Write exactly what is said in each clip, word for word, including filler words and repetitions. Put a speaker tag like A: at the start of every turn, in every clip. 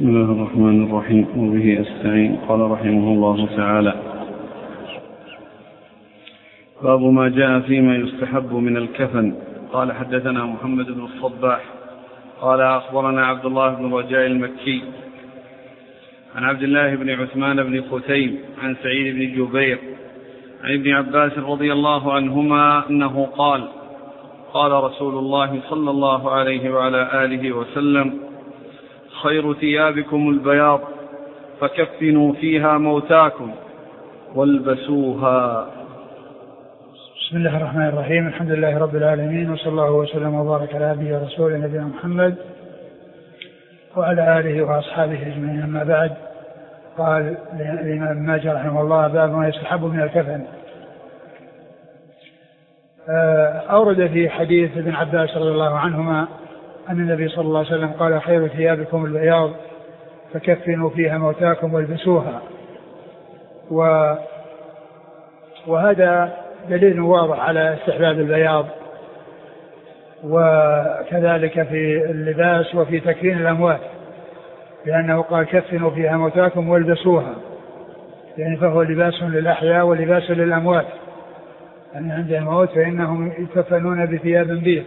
A: بسم الله الرحمن الرحيم، وبه أستعين. قال رحمه الله تعالى: باب ما جاء فيما يستحب من الكفن. قال حدثنا محمد بن الصباح قال أخبرنا عبد الله بن رجاء المكي عن عبد الله بن عثمان بن ختيم عن سعيد بن جبير عن ابن عباس رضي الله عنهما أنه قال: قال رسول الله صلى الله عليه وعلى آله وسلم: خير ثيابكم البياض، فكفنوا فيها موتاكم والبسوها.
B: بسم الله الرحمن الرحيم. الحمد لله رب العالمين، وصلى الله وسلم وبارك على عبده ورسوله نبينا محمد وعلى آله وأصحابه أجمعين. أما بعد، قال الإمام ابن ماجه رحمه الله: باب ما يستحب من الكفن. أورد في حديث ابن عباس رضي الله عنهما أن النبي صلى الله عليه وسلم قال: خير ثيابكم البياض، فكفنوا فيها موتاكم والبسوها. و وهذا دليل واضح على استحباب البياض، وكذلك في اللباس وفي تكفين الأموات، لأنه قال: كفنوا فيها موتاكم والبسوها، يعني فهو لباس للأحياء ولباس للأموات، يعني عند الموت فإنهم يكفنون بثياب بيض.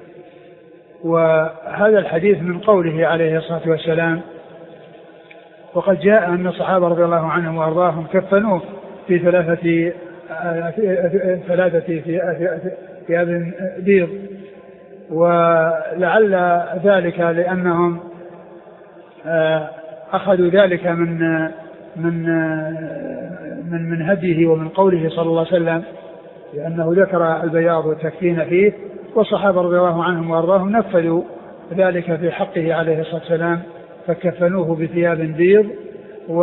B: وهذا الحديث من قوله عليه الصلاة والسلام: وقد جاء أن الصحابة رضي الله عنهم وأرضاهم كفنوه في ثلاثة ثلاثة ثياب بيض، ولعل ذلك لأنهم أخذوا ذلك من من من من هديه ومن قوله صلى الله عليه وسلم، لأنه ذكر البياض والتكفين فيه، والصحابة رضي الله عنهم وأرضاهم نفذوا ذلك في حقه عليه الصلاة والسلام، فكفنوه بثياب بيض. و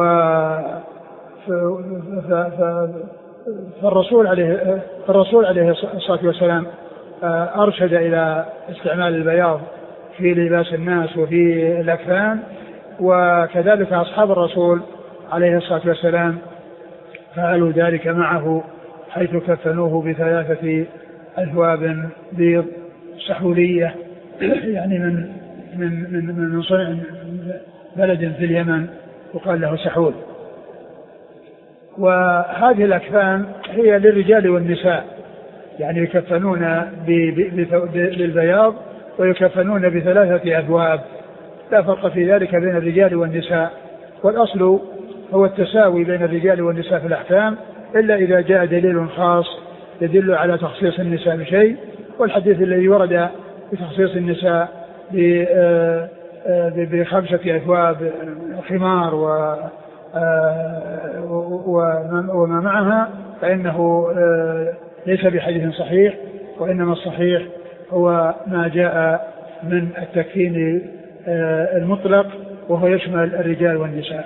B: فالرسول عليه الرسول عليه الصلاة والسلام أرشد إلى استعمال البياض في لباس الناس وفي الأكفان، وكذلك أصحاب الرسول عليه الصلاة والسلام فعلوا ذلك معه، حيث كفنوه بثلاثة أثواب بيض سحولية، يعني من من من من صنع بلد في اليمن وقال له سحول. وهذه الأكفان هي للرجال والنساء، يعني يكفنون بالبياض ويكفنون بثلاثة أثواب، لا فرق في ذلك بين الرجال والنساء، والأصل هو التساوي بين الرجال والنساء في الأحكام، إلا إذا جاء دليل خاص يدل على تخصيص النساء بشيء. والحديث الذي ورد بتخصيص النساء بخمسة أثواب خمار وما معها فإنه ليس بحديث صحيح، وإنما الصحيح هو ما جاء من التكفين المطلق، وهو يشمل الرجال والنساء.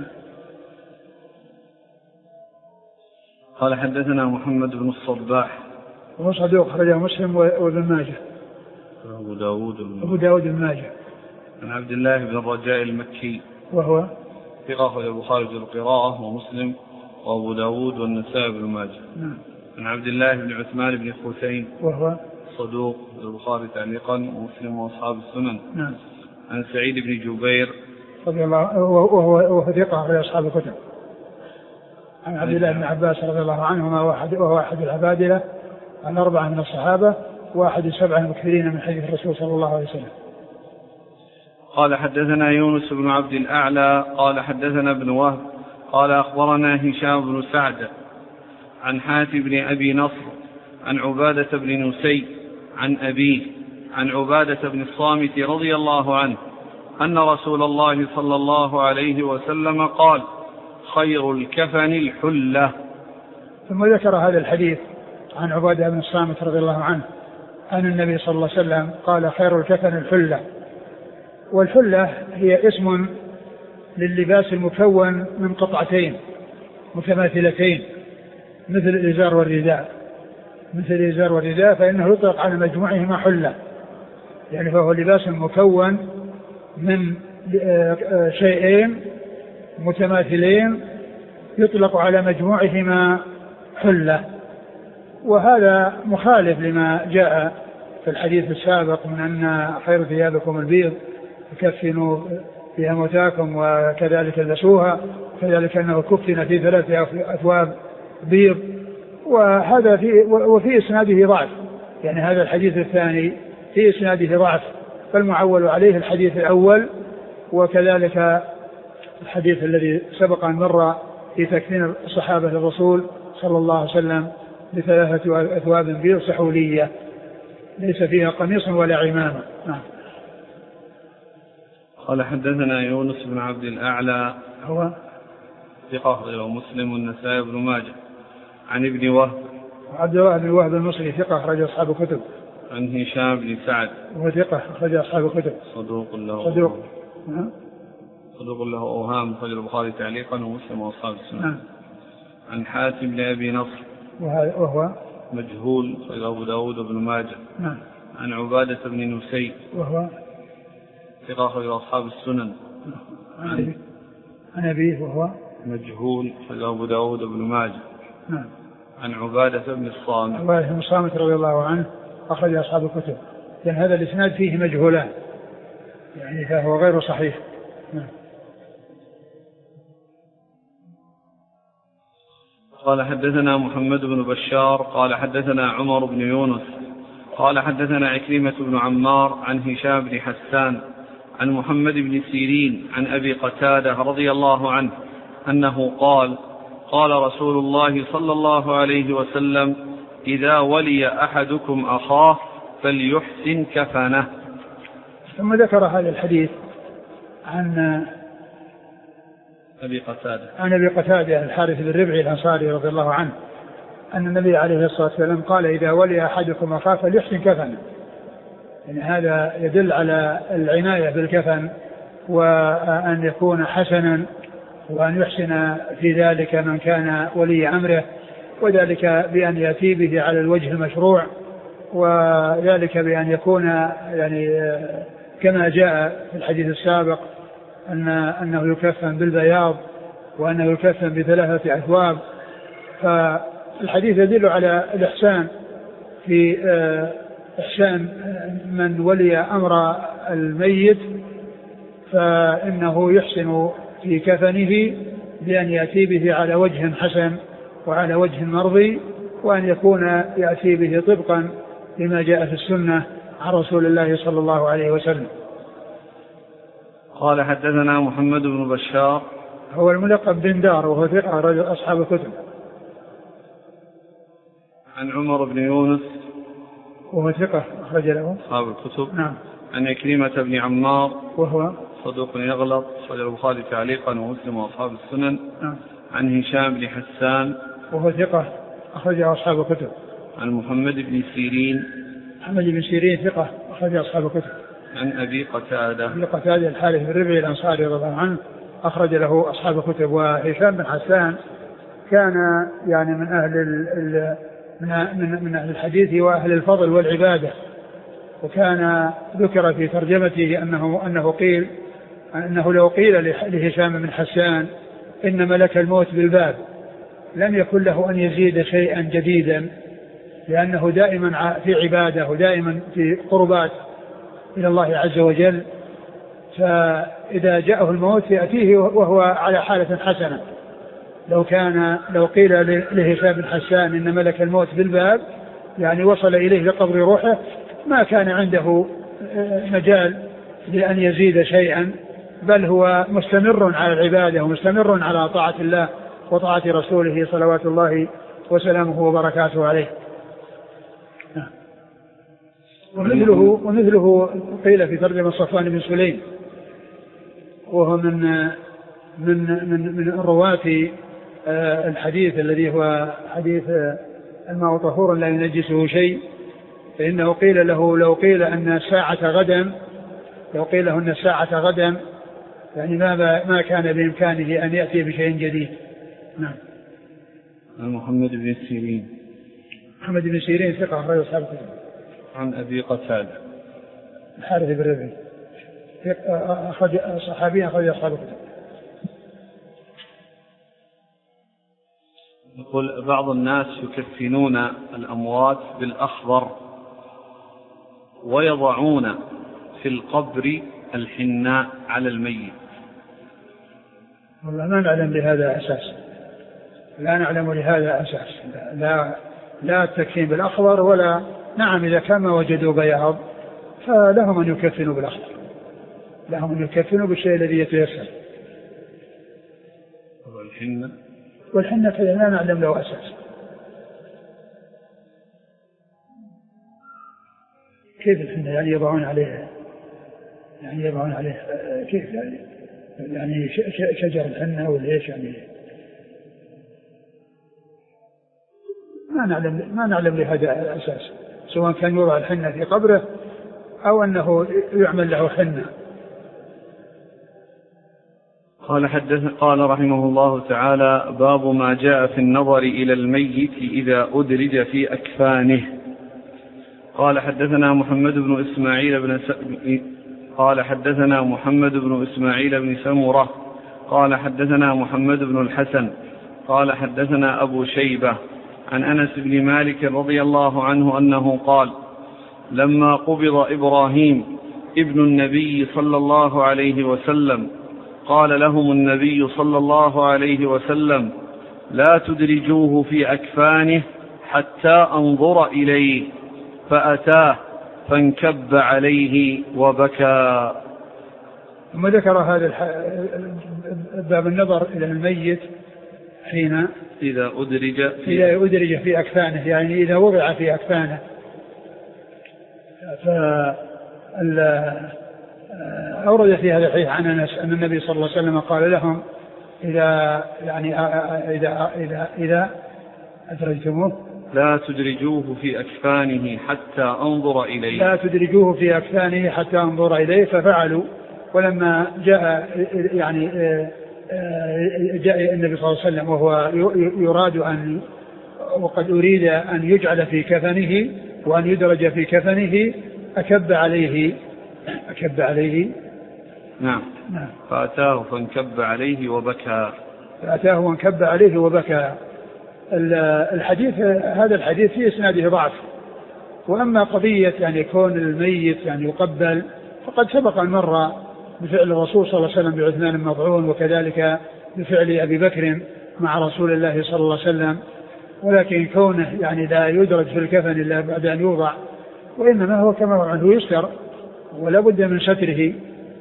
A: قال حدثنا محمد بن الصباح
B: وهو صدوق أخرجه مسلم وابن ماجه
A: وأبو داود
B: أبو داود بن ماجه.
A: عن عبد الله بن الرجاء المكي
B: وهو
A: ثقة أخرجه البخاري في القراءة ومسلم وأبو داود والنسائي بن ماجه.
B: نعم.
A: عن عبد الله بن عثمان بن ختيم
B: وهو
A: صدوق البخاري تعليقا ومسلم وأصحاب السنن.
B: نعم.
A: عن سعيد بن جبير
B: رضي الله وهو ثقة أخرج أصحاب الكتب. عن عبد الله بن عباس رضي الله عنهما وهو أحد العبادلة الأربعة من الصحابة، وأحد السبعة المكثرين من حديث الرسول صلى الله عليه وسلم.
A: قال حدثنا يونس بن عبد الأعلى قال حدثنا ابن وهب قال أخبرنا هشام بن سعد عن حاتم بن أبي نصر عن عبادة بن نسي عن أبيه عن عبادة بن الصامت رضي الله عنه أن رسول الله صلى الله عليه وسلم قال: خير الكفن الحلة.
B: ثم ذكر هذا الحديث عن عبادة بن الصامت رضي الله عنه أن النبي صلى الله عليه وسلم قال: خير الكفن الحلة. والحلة هي اسم لللباس المكون من قطعتين متماثلتين، مثل الإزار والرداء مثل الإزار والرداء فإنه يطلق على مجموعهما حلة، يعني فهو لباس مكون من شيئين متماثلين يطلق على مجموعهما حلة. وهذا مخالف لما جاء في الحديث السابق من أن خير ثيابكم البيض، فكفنوا فيها موتاكم وكذلك لبسوها، وكذلك أنه كفن في ثلاث أثواب بيض. وهذا في وفي إسناده ضعف، يعني هذا الحديث الثاني في إسناده ضعف، فالمعول عليه الحديث الأول، وكذلك الحديث الذي سبق أن مر في تكفين الصحابة الرسول صلى الله عليه وسلم بثلاثة أثواب بيض سحولية ليس فيها قميص ولا عمامة. نعم.
A: قال حدثنا يونس بن عبد الأعلى
B: هو
A: ثقة أخرجه مسلم والنسائي بن ماجه عن ابن وهب
B: عبد الله بن وهب المصري ثقة أخرج أصحاب الكتب.
A: عن هشام بن سعد
B: وهو ثقة أخرج أصحاب الكتب.
A: صدوق له
B: صدوق
A: صدوق له أوهام أخرج البخاري تعليقا ومسلم وأصحاب السنة. عن حاتم بن أبي نصر
B: وهو
A: مجهول أخرج أبو داود بن ماجه.
B: نعم.
A: عن عبادة بن نسي
B: وهو
A: ثقة أخرج أصحاب السنن.
B: عن عن أبيه وهو
A: مجهول أخرج أبو داود بن ماجه.
B: نعم.
A: عن عبادة بن الصامت
B: عبادة بن الصامت رضي الله عنه أخرج أصحاب الكتب، لأن هذا الإسناد فيه مجهولان يعني فهو غير صحيح. نعم.
A: قال حدثنا محمد بن بشار قال حدثنا عمر بن يونس قال حدثنا عكرمة بن عمار عن هشام بن حسان عن محمد بن سيرين عن أبي قتادة رضي الله عنه أنه قال قال رسول الله صلى الله عليه وسلم إذا ولي أحدكم أخاه فليحسن كفنه.
B: ثم ذكر هذا الحديث عن
A: أبي قتادة
B: عن أبي قتادة الحارث بن ربعي الأنصاري رضي الله عنه أن النبي عليه الصلاة والسلام قال إذا ولي أحدكم أخاه فليحسن كفنه، يعني هذا يدل على العناية بالكفن وأن يكون حسنا، وأن يحسن في ذلك من كان ولي أمره، وذلك بأن يأتي به على الوجه المشروع، وذلك بأن يكون يعني كما جاء في الحديث السابق أن أنه يكفن بالبياض وأنه يكفن بثلاثة أثواب. فالحديث يدل على الإحسان في إحسان من ولي أمر الميت، فإنه يحسن في كفنه بأن يأتي به على وجه حسن وعلى وجه مرضي، وأن يكون يأتي به طبقا لما جاء في السنة عن رسول الله صلى الله عليه وسلم.
A: قال حدثنا محمد بن بشار
B: هو الملقب بن دار وهو ثقة رجل أصحاب الكتب.
A: عن عمر بن يونس
B: وهو ثقة أخرج له
A: أصحاب الكتب.
B: نعم.
A: عن عكرمة بن عمار
B: وهو
A: صدوق يغلط أخرج البخاري تعليقا ومسلم وأصحاب السنن.
B: نعم.
A: عن هشام بن حسان
B: وهو ثقة أخرج أصحاب الكتب.
A: عن محمد بن سيرين
B: محمد بن سيرين ثقة أخرج أصحاب الكتب.
A: عن أبي قتادة
B: أبي قتادة الحارث بن ربعي الأنصاري رضي الله عنه أخرج له أصحاب الكتب. وهشام بن حسان كان يعني من أهل ال من من أهل الحديث وأهل الفضل والعبادة، وكان ذكر في ترجمته أنه أنه قيل أنه لو قيل لهشام بن حسان إن ملك الموت بالباب لم يكن له أن يزيد شيئا جديدا، لأنه دائما في عبادة ودائما في قربات إلى الله عز وجل، فإذا جاءه الموت يأتيه وهو على حالة حسنة. لو كان لو قيل لهشام بن حسان إن ملك الموت بالباب يعني وصل إليه لقبر روحه ما كان عنده مجال لأن يزيد شيئا، بل هو مستمر على العبادة ومستمر على طاعة الله وطاعة رسوله صلوات الله وسلامه وبركاته عليه. ومثله, ومثله قيل في ترجمة صفوان بن سليم وهو من من من من رواة الحديث الذي هو حديث الماء طهور لا ينجسه شيء، فإنه قيل له لو قيل أن الساعة غدا لو قيل له أن الساعة غدا يعني ما ما كان بإمكانه أن يأتي بشيء جديد. نعم.
A: محمد بن سيرين
B: محمد بن سيرين ثقة أخرج أصحاب الكتب.
A: عن أبي قتادة
B: الحارث بن ربعي أخرج صحابي أخرج أصحاب الكتب.
A: يقول بعض الناس يكفنون الأموات بالأخضر ويضعون في القبر الحناء على الميت،
B: والله ما نعلم لهذا أساس، لا نعلم لهذا أساس، لا لا التكفين بالأخضر ولا. نعم إذا كان ما وجدوا بياض فلهم أن يكفنوا بالأخضر، لهم أن يكفنوا بالشيء الذي يتيسر.
A: والحنة
B: والحنة كذا لا نعلم له أساس. كيف الحنة يعني يضعون عليه يعني يضعون عليه كيف يعني يعني شجر الحنة ولا ايش يعني؟ ما نعلم ما نعلم لهذا الأساس، سواء كان يوضع الحنة في قبره أو أنه يعمل له حنة.
A: قال حدث قال رحمه الله تعالى: باب ما جاء في النظر إلى الميت إذا أدرج في أكفانه. قال حدثنا محمد بن إسماعيل بن س... قال حدثنا محمد بن إسماعيل بن سمرة قال حدثنا محمد بن الحسن قال حدثنا أبو شيبة عن أنس بن مالك رضي الله عنه أنه قال: لما قبض إبراهيم ابن النبي صلى الله عليه وسلم قال لهم النبي صلى الله عليه وسلم: لا تدرجوه في أكفانه حتى أنظر إليه، فأتاه فانكب عليه وبكى.
B: ثم ذكر هذا الح... باب النظر إلى الميت حين
A: إذا أدرج في
B: إذا أدرج في أكفانه، يعني إذا وضع في أكفانه. فأورد في هذا الحديث عن أنس أن النبي صلى الله عليه وسلم قال لهم: إذا يعني إذا إذا إذا أدرجتموه
A: لا تدرجوه في أكفانه حتى أنظر إليه
B: لا تدرجوه في أكفانه حتى أنظر إليه. ففعلوا، ولما جاء يعني جاء النبي صلى الله عليه وسلم وهو يراد أن وقد أريد أن يجعل في كفنه وأن يدرج في كفنه أكب عليه أكب عليه
A: نعم
B: نعم
A: فأتاه فانكب عليه وبكى
B: فأتاه وانكب عليه وبكى. الحديث هذا الحديث في إسناده ضعف. وأما قضية يعني كون الميت يعني يقبل فقد سبق أن مر بفعل الرسول صلى الله عليه وسلم بعثمان المطعون، وكذلك بفعل أبي بكر مع رسول الله صلى الله عليه وسلم. ولكن كونه يعني لا يدرج في الكفن إلا بعد أن يوضع، وإنما هو كما هو عنه يستر ولا بد من ستره.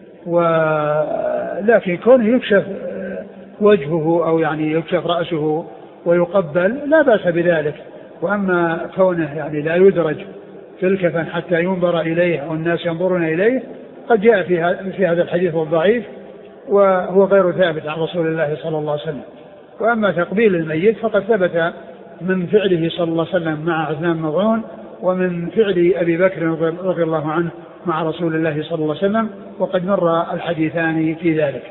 B: ولكن كونه يكشف وجهه أو يعني يكشف رأسه ويقبل لا بأس بذلك. وأما كونه يعني لا يدرج في الكفن حتى ينظر إليه والناس ينظرون إليه قد جاء في هذا الحديث الضعيف وهو غير ثابت عن رسول الله صلى الله عليه وسلم. وأما تقبيل الميت فقد ثبت من فعله صلى الله عليه وسلم مع عثمان بن مظعون، ومن فعل أبي بكر رضي الله عنه مع رسول الله صلى الله عليه وسلم، وقد مر الحديثان في ذلك.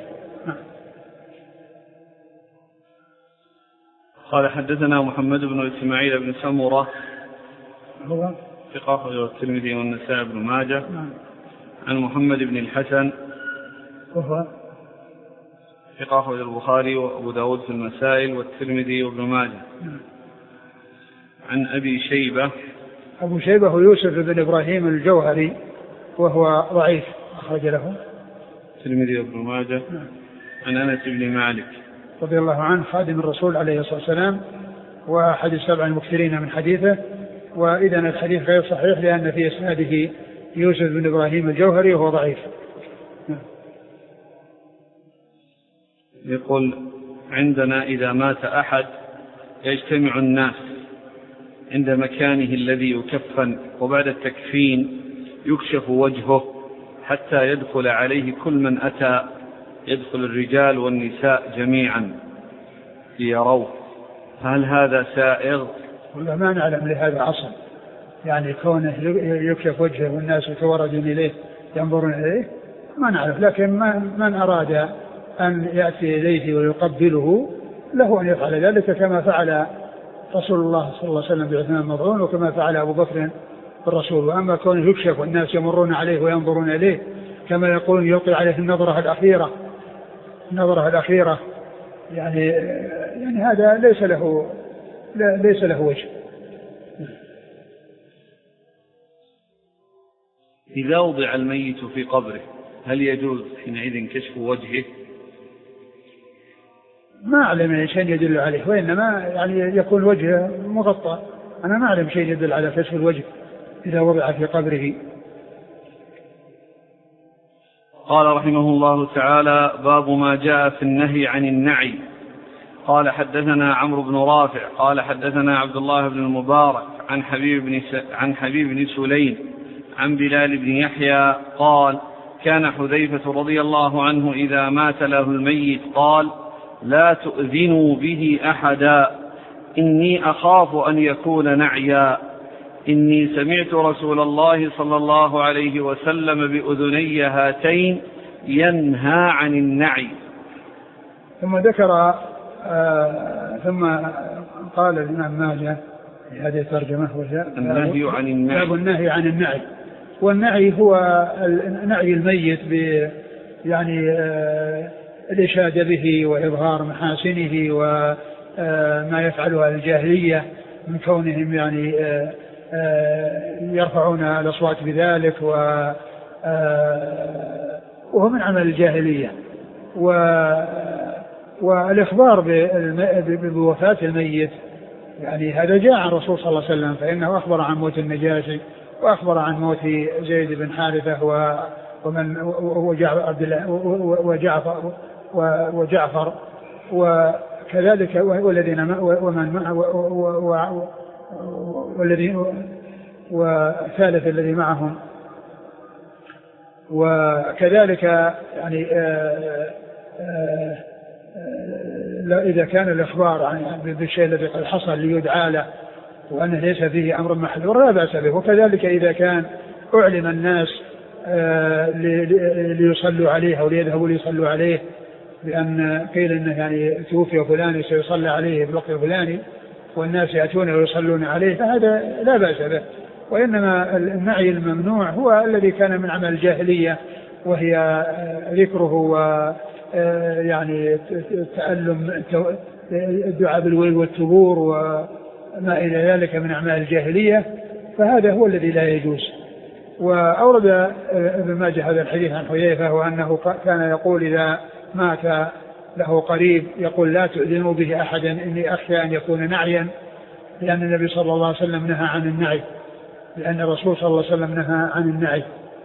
A: قال حدثنا محمد بن إسماعيل بن سمرة
B: هو
A: ثقة الترمذي والنسائي بن ماجه
B: نعم.
A: عن محمد بن الحسن
B: وهو
A: ثقة البخاري وأبو داود في المسائل والترمذي وابن ماجه
B: نعم.
A: عن أبي شيبة
B: أبو شيبة هو يوسف بن إبراهيم الجوهري وهو ضعيف أخرج له
A: الترمذي وابن ماجه
B: نعم.
A: عن أنس بن مالك
B: رضي الله عنه خادم الرسول عليه الصلاة والسلام وأحد السبع المكثرين من حديثه. وإذا الحديث غير صحيح لأن في إسناده يوسف بن إبراهيم الجوهري وهو ضعيف.
A: يقول: عندنا إذا مات أحد يجتمع الناس عند مكانه الذي يكفن، وبعد التكفين يكشف وجهه حتى يدخل عليه كل من أتى، يدخل الرجال والنساء جميعا ليروه، هل هذا سائغ؟
B: والله ما نعلم لهذا أصل، يعني كونه يكشف وجهه والناس يتوردون إليه ينظرون إليه ما نعرف. لكن من أراد أن يأتي إليه ويقبله له أن يفعل ذلك كما فعل رسول الله صلى الله عليه وسلم بعثمان مظعون وكما فعل أبو بكر بالرسول. وأما كونه يكشف والناس يمرون عليه وينظرون إليه كما يقولون يلقي عليه النظرة الأخيرة النظرة الأخيرة يعني يعني هذا ليس له ليس له وجه.
A: إذا وضع الميت في قبره هل يجوز حينئذ كشف وجهه؟
B: ما أعلم شيء يدل عليه، وإنما يعني يكون وجهه مغطى. أنا ما أعلم شيء يدل على كشف الوجه إذا وضع في قبره.
A: قال رحمه الله تعالى: باب ما جاء في النهي عن النعي. قال حدثنا عمرو بن رافع قال حدثنا عبد الله بن المبارك عن حبيب بن س... عن حبيب بن سليم عن بلال بن يحيى قال: كان حذيفة رضي الله عنه إذا مات له الميت قال: لا تؤذنوا به أحدا، إني أخاف أن يكون نعيا، إني سمعت رسول الله صلى الله عليه وسلم بأذني هاتين ينهى عن النعي.
B: ثم ذكر آه ثم قال الإمام ماجه في هذه الترجمة:
A: النهي عن النعي.
B: باب النهي عن النعي. والنعي هو نعي الميت ب يعني آه الإشادة به وإظهار محاسنه وما يفعلها الجاهلية من كونهم يعني آه يرفعون الأصوات بذلك، وهو من عمل الجاهلية. والإخبار بوفاة الميت يعني هذا جاء عن الرسول صلى الله عليه وسلم، فإنه أخبر عن موت النجاشي وأخبر عن موت زيد بن حارثة ومن وجعفر وجعفر وكذلك والذين ومن معه والذي والثالث الذي معهم. وكذلك يعني آآ آآ إذا كان الإخبار عن بالشيء الذي قد حصل ليدعى له وأنه ليس فيه أمر محذور لا بأس به. وكذلك إذا كان أعلم الناس ليصلوا عليه أو ليذهبوا ليصلوا عليه بأن قيل أنه يعني توفي فلان سيصلى عليه في الوقت الفلاني والناس يأتون ويصلون عليه، فهذا لا بأس به. وإنما النعي الممنوع هو الذي كان من عمل الجاهلية، وهي ذكره ويعني تعلم الدعاء بالويل والثبور وما إلى ذلك من أعمال الجاهلية، فهذا هو الذي لا يجوز. وأورد ابن ماجه هذا الحديث عن حذيفة وأنه كان يقول إذا مات له قريب يقول: لا تؤذنوا به أحدا، إني أخشى أن يكون نعيا، لأن النبي صلى الله عليه وسلم نهى عن النعي، لأن الرسول صلى الله عليه وسلم نهى عن النعي.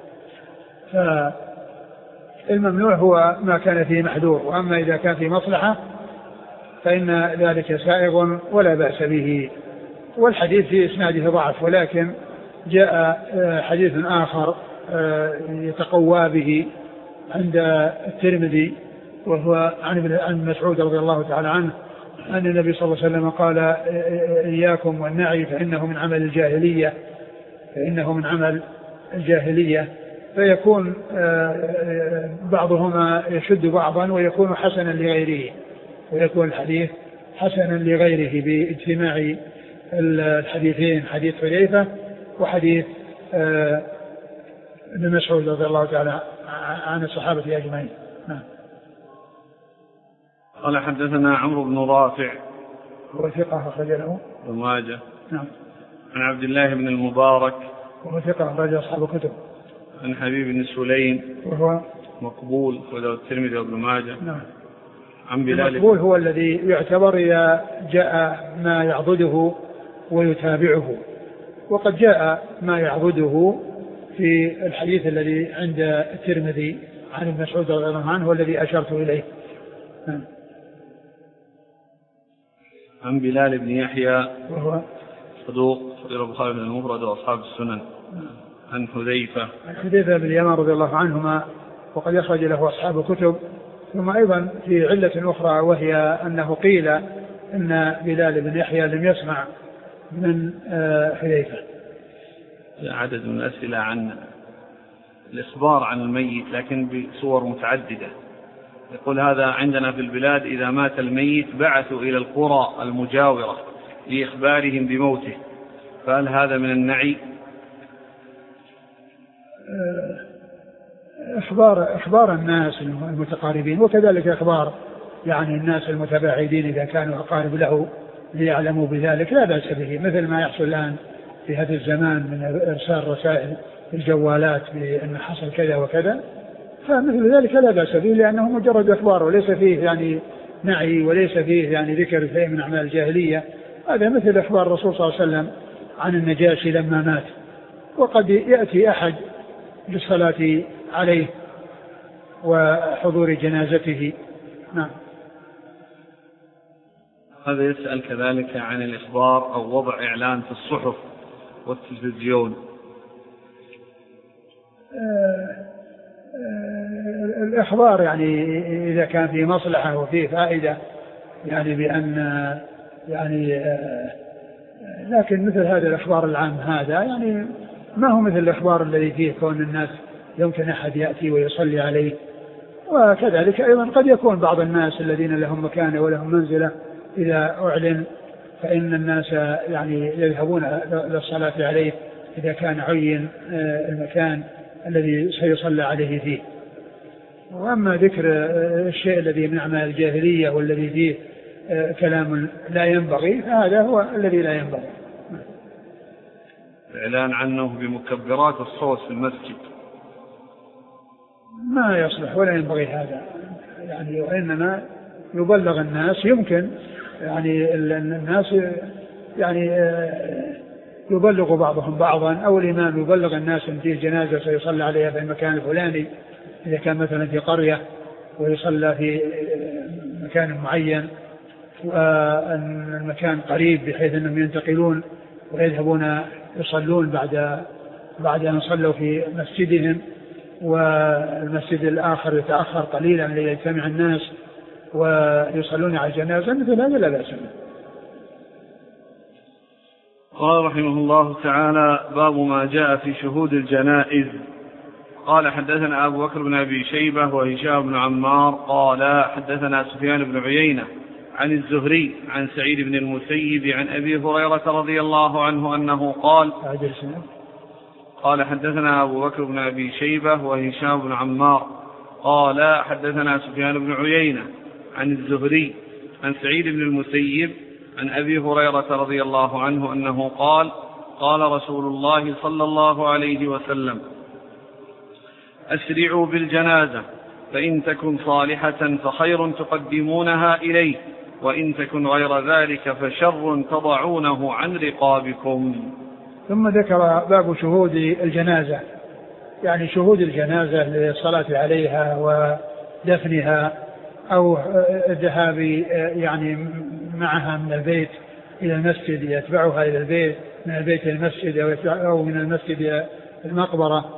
B: فالممنوع هو ما كان فيه محذور، وأما إذا كان فيه مصلحة فإن ذلك سائغ ولا بأس به. والحديث في إسناده ضعف، ولكن جاء حديث آخر يتقوى به عند الترمذي، وهو عن مسعود رضي الله تعالى عنه أن النبي صلى الله عليه وسلم قال: إياكم والنعي فإنه من عمل الجاهلية فإنه من عمل الجاهلية فيكون بعضهما يشد بعضا ويكون حسنا لغيره، ويكون الحديث حسنا لغيره باجتماع الحديثين، حديث حذيفة وحديث ابن مسعود رضي الله تعالى عن الصحابة أجمعين. نعم.
A: قال حدثنا عمرو بن رافع
B: هو ثقة أخرج له
A: ابن ماجه.
B: نعم.
A: عن عبد الله بن المبارك
B: وهو ثقة أخرج أصحاب الكتب.
A: عن حبيب بن سليم
B: وهو
A: مقبول وله الترمذي وابن ماجه.
B: نعم.
A: عن بلال.
B: المقبول هو الذي يعتبر إذا جاء ما يعضده ويتابعه، وقد جاء ما يعضده في الحديث الذي عند الترمذي عن ابن مسعود رضي الله عنه والذي أشرت إليه. نعم.
A: عن بلال بن يحيى
B: وهو
A: صدوق صديق البخاري بن المفرد وأصحاب السنن. عن حذيفة
B: عن حذيفة بن اليمان رضي الله عنهما وقد يخرج له أصحاب الكتب. ثم أيضا في علة أخرى وهي أنه قيل أن بلال بن يحيى لم يسمع من حذيفة.
A: عدد من الأسئلة عن الإخبار عن الميت لكن بصور متعددة. يقول: هذا عندنا في البلاد إذا مات الميت بعثوا إلى القرى المجاورة لإخبارهم بموته، فهل هذا من النعي؟
B: إخبار إخبار الناس المتقاربين، وكذلك إخبار يعني الناس المتباعدين إذا كانوا أقارب له ليعلموا بذلك لا بأس به، مثل ما يحصل الآن في هذا الزمان من إرسال رسائل في الجوالات بأن حصل كذا وكذا، فمثل ذلك لا بأس به لأنه مجرد إخبار وليس فيه يعني نعي وليس فيه يعني ذكر شيء من أعمال الجاهلية. هذا مثل إخبار الرسول صلى الله عليه وسلم عن النجاشي لما مات، وقد يأتي أحد للصلاة عليه وحضور جنازته. نعم.
A: هذا يسأل كذلك عن الإخبار أو وضع إعلان في الصحف والتلفزيون.
B: آه آه الإخبار يعني إذا كان فيه مصلحة وفيه فائدة يعني بأن يعني آه لكن مثل هذا الإخبار العام هذا يعني ما هو مثل الإخبار الذي فيه كون الناس يمكن أحد يأتي ويصلي عليه. وكذلك أيضا قد يكون بعض الناس الذين لهم مكانة ولهم منزلة إذا أعلن فإن الناس يعني يذهبون للصلاة عليه إذا كان عين المكان الذي سيصلى عليه فيه. وأما ذكر الشيء الذي من أعمال الجاهلية والذي فيه كلام لا ينبغي فهذا هو الذي لا ينبغي.
A: الإعلان عنه بمكبرات الصوت في المسجد
B: ما يصلح ولا ينبغي هذا يعني، وإنما يبلغ الناس. يمكن يعني الناس يعني يبلغ بعضهم بعضا، أو الإمام يبلغ الناس أن فيه جنازة سيصلى عليها في المكان الفلاني إذا كان مثلا في قرية ويصلى في مكان معين وأن المكان قريب بحيث أنهم ينتقلون ويذهبون يصلون بعد بعد أن صلوا في مسجدهم، والمسجد الآخر يتأخر قليلا ليجتمع الناس ويصلون على الجنازة. مثل هذا لا بأس به.
A: قال رحمه الله تعالى: باب ما جاء في شهود الجنائز. قال: حدثنا أبو بكر بن أبي شيبة وهشام بن عمار قال حدثنا سفيان بن عيينة عن الزهري عن سعيد بن المسيب عن أبي هريرة رضي الله عنه أنه قال قال حدثنا أبو بكر بن أبي شيبة وهشام بن عمار قال حدثنا سفيان بن عيينة عن الزهري عن سعيد بن المسيب عن أبي هريرة رضي الله عنه أنه قال قال رسول الله صلى الله عليه وسلم: أسرعوا بالجنازة فإن تكن صالحة فخير تقدمونها إليه، وإن تكن غير ذلك فشر تضعونه عن رقابكم.
B: ثم ذكر باب شهود الجنازة، يعني شهود الجنازة للصلاة عليها ودفنها أو الذهاب يعني معها من البيت إلى المسجد، يتبعها إلى البيت من البيت إلى المسجد أو من المسجد إلى المقبرة،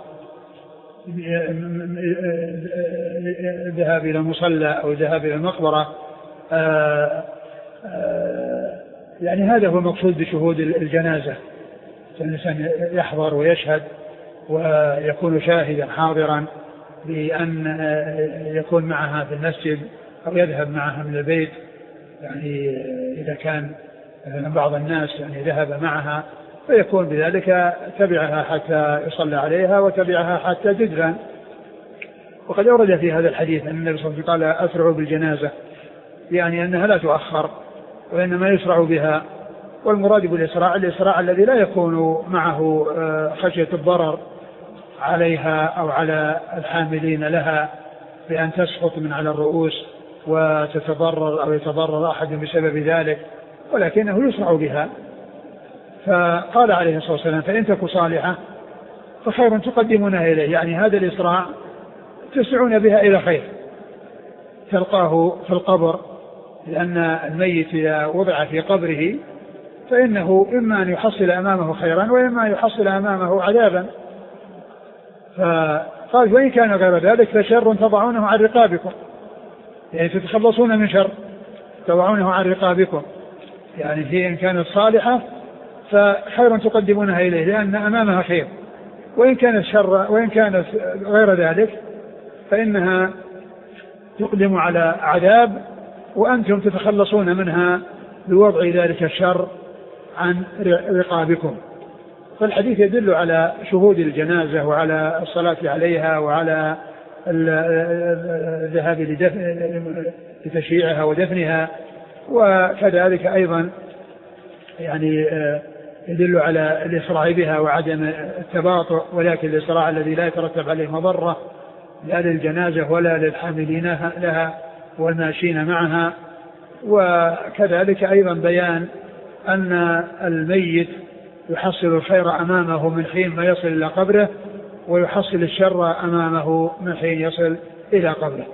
B: الذهاب إلى المصلى أو الذهاب إلى المقبرة. آآ آآ يعني هذا هو المقصود بشهود الجنازة، الإنسان يحضر ويشهد ويكون شاهدا حاضرا بأن يكون معها في المسجد أو يذهب معها من البيت. يعني إذا كان مثلا بعض الناس يعني ذهب معها فيكون بذلك تبعها حتى يصلى عليها وتبعها حتى تدفن. وقد أورد في هذا الحديث أن النبي صلى الله عليه وسلم قال: أسرعوا بالجنازة، يعني أنها لا تؤخر وإنما يسرع بها. والمراد بالإسراع الإسراع الذي لا يكون معه خشية الضرر عليها أو على الحاملين لها بأن تسقط من على الرؤوس وتتضرر أو يتضرر أحد بسبب ذلك، ولكنه يسرع بها. فقال عليه الصلاة والسلام: فإن تكن صالحة فخير تقدمونها إليه، يعني هذا الإسراع تسعون بها إلى خير تلقاه في القبر، لأن الميت إذا وضع في قبره فإنه إما أن يحصل أمامه خيرا وإما أن يحصل أمامه عذابا. فقال: وإن كان غير ذلك فشر تضعونه عن رقابكم، يعني تتخلصون من شر تضعونه عن رقابكم، يعني هي إن كانت صالحة فخير تقدمونها إليه لأن أمامها خير، وإن كانت شر وإن كانت غير ذلك فإنها تقدم على عذاب وأنتم تتخلصون منها بوضع ذلك الشر عن رقابكم. فالحديث يدل على شهود الجنازة وعلى الصلاة عليها وعلى الذهاب لتشييعها ودفنها، وكذلك أيضا يعني يدل على الإسراع بها وعدم التباطؤ، ولكن الإسراع الذي لا يترتب عليه مضرة لا للجنازة ولا للحاملين لها والماشين معها وكذلك أيضا بيان أن الميت يحصل الخير أمامه من حين ما يصل إلى قبره، ويحصل الشر أمامه من حين يصل إلى قبره.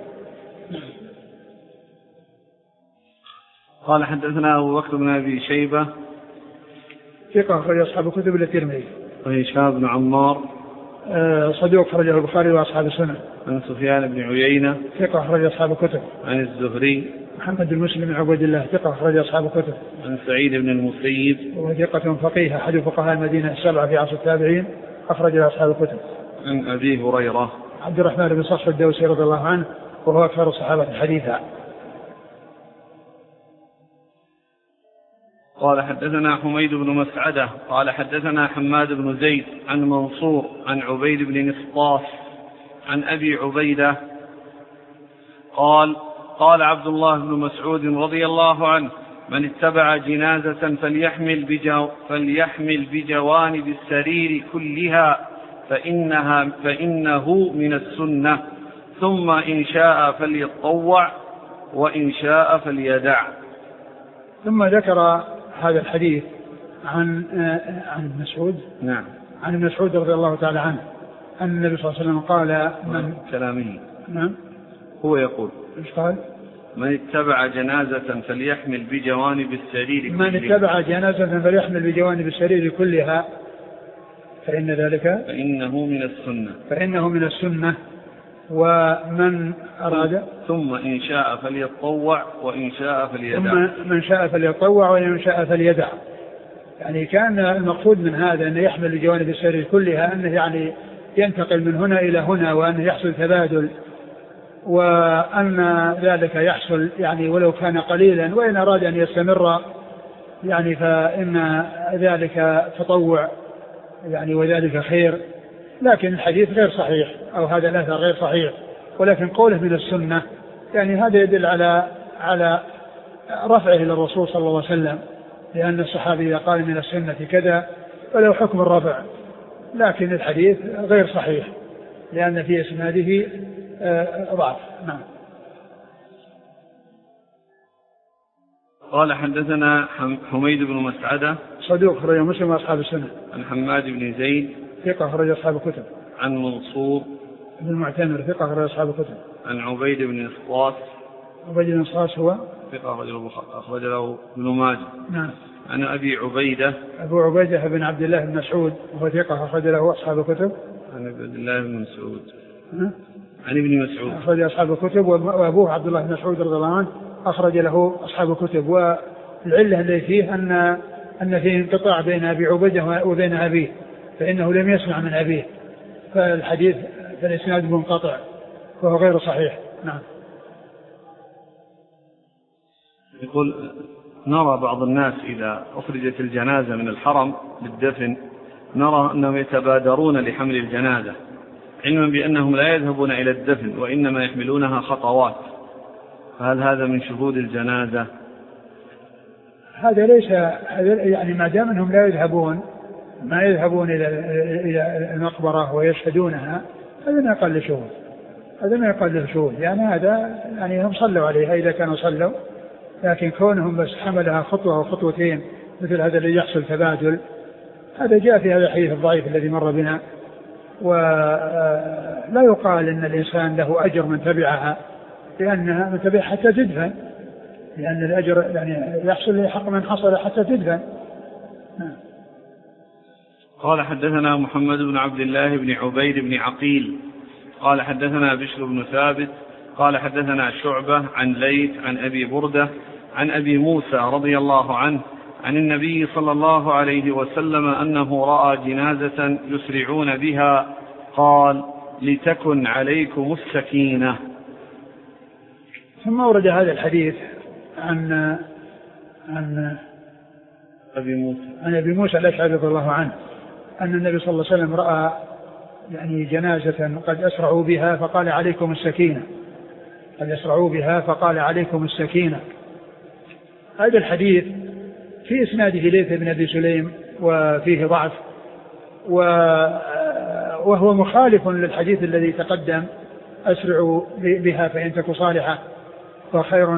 A: قال حدثنا أبو بكر بن أبي شيبة
B: ثقة أخرج أصحاب الكتب إلا الترمذي.
A: وهشام بن عمار
B: صدوق أخرجه البخاري وأصحاب السنن.
A: عن سفيان بن عيينة
B: ثقة أخرج أصحاب الكتب.
A: عن الزهري
B: محمد بن مسلم بن عبد الله ثقة أخرج أصحاب الكتب.
A: عن سعيد بن المسيب
B: وهو ثقة فقيه أحد فقهاء المدينة السبعة في عصر التابعين أخرج أصحاب الكتب.
A: عن أبي هريرة
B: عبد الرحمن بن صخر الدوسي رضي الله عنه وهو أكثر الصحابة حديثا.
A: قال حدثنا حميد بن مسعدة قال حدثنا حماد بن زيد عن منصور عن عبيد بن نسطاس عن أبي عبيدة قال قال عبد الله بن مسعود رضي الله عنه من اتبع جنازة فليحمل, بجو فليحمل بجوانب السرير كلها فإنها فإنه من السنة ثم إن شاء فليطوع وإن شاء فليدع.
B: ثم ذكر هذا الحديث عن عن ابن مسعود.
A: نعم.
B: عن ابن مسعود رضي الله تعالى عنه أن النبي صلى الله عليه وسلم قال من
A: كلامه.
B: نعم.
A: هو يقول
B: ايش قال؟
A: من اتبع جنازة فليحمل بجوانب السرير
B: من
A: كلها.
B: اتبع جنازة فليحمل بجوانب السرير كلها فإن ذلك
A: فإنه من السنة
B: فإنه من السنة ومن أراد
A: ثم إن شاء فليطوع وإن شاء فليدع.
B: ثم من شاء فليطوع وإن شاء فليدع. يعني كان المقصود من هذا أنه يحمل بجوانب السرير كلها أنه يعني ينتقل من هنا إلى هنا وأنه يحصل تبادل، وأن ذلك يحصل يعني ولو كان قليلا، وإن أراد أن يستمر يعني فإن ذلك تطوع يعني وذلك خير. لكن الحديث غير صحيح أو هذا الأثر غير صحيح، ولكن قوله من السنة يعني هذا يدل على على رفعه إلى الرسول صلى الله عليه وسلم، لأن الصحابي قال من السنة كذا ولو حكم الرفع، لكن الحديث غير صحيح لأن في إسناده ضعف. نعم.
A: قال حدثنا حميد بن مسعدة
B: صدوق أخرج مسلم وأصحاب السنة.
A: عن حماد بن زيد ثقة
B: أخرج أصحاب الكتب.
A: عن منصور
B: بن المعتمر ثقة أخرج أصحاب الكتب.
A: عن عبيد بن نسطاس
B: عبيد بن نسطاس هو ثقة
A: أخرج له ابن ماجه.
B: نعم.
A: عن أبي عبيدة
B: أبو عبيدة بن عبد الله بن مسعود وهو ثقة أخرج له أصحاب الكتب.
A: عن عبد الله بن مسعود عن ابن مسعود
B: أخرج أصحاب الكتب، وأبوه عبد الله بن مسعود رضي الله عنه أخرج له أصحاب الكتب. والعلة التي فيه أن أن فيه انقطاع بين أبي عبيدة وبين أبيه، فإنه لم يسمع من أبيه، فالحديث فالإسناد منقطع وهو غير صحيح. نعم.
A: يقول نرى بعض الناس إذا أخرجت الجنازة من الحرم للدفن نرى أنهم يتبادرون لحمل الجنازة علما بأنهم لا يذهبون إلى الدفن وإنما يحملونها خطوات، فهل هذا من شهود الجنازة؟
B: هذا ليس يعني ما دام أنهم لا يذهبون ما يذهبون إلى إلى المقبرة ويشهدونها، هذا ما يقل شهود، هذا ما يقل شهود، يعني هذا يعني هم صلوا عليها إذا كانوا صلوا، لكن كونهم بس حملها خطوة وخطوتين مثل هذا اللي يحصل تبادل، هذا جاء في هذا الحديث الضعيف الذي مر بنا. ولا يقال إن الإنسان له أجر من تبعها، لأنها من تبعها حتى تدفن، لأن الأجر يعني يحصل لحق من حصل حتى تدفن.
A: قال حدثنا محمد بن عبد الله بن عبيد بن عقيل قال حدثنا بشر بن ثابت قال حدثنا شعبة عن ليث عن أبي بردة عن أبي موسى رضي الله عنه عن النبي صلى الله عليه وسلم أنه رأى جنازة يسرعون بها قال لتكن عليكم السكينة.
B: ثم ورد هذا الحديث عن عن
A: أبي موسى
B: عن أبي موسى الأشعري رضي الله عنه أن النبي صلى الله عليه وسلم رأى يعني جنازة قد أسرعوا بها فقال عليكم السكينة، قد أسرعوا بها فقال عليكم السكينة. هذا الحديث في إسناده ليث بن أبي سليم وفيه ضعف، وهو مخالف للحديث الذي تقدم أسرعوا بها فإن تكن صالحة، وخير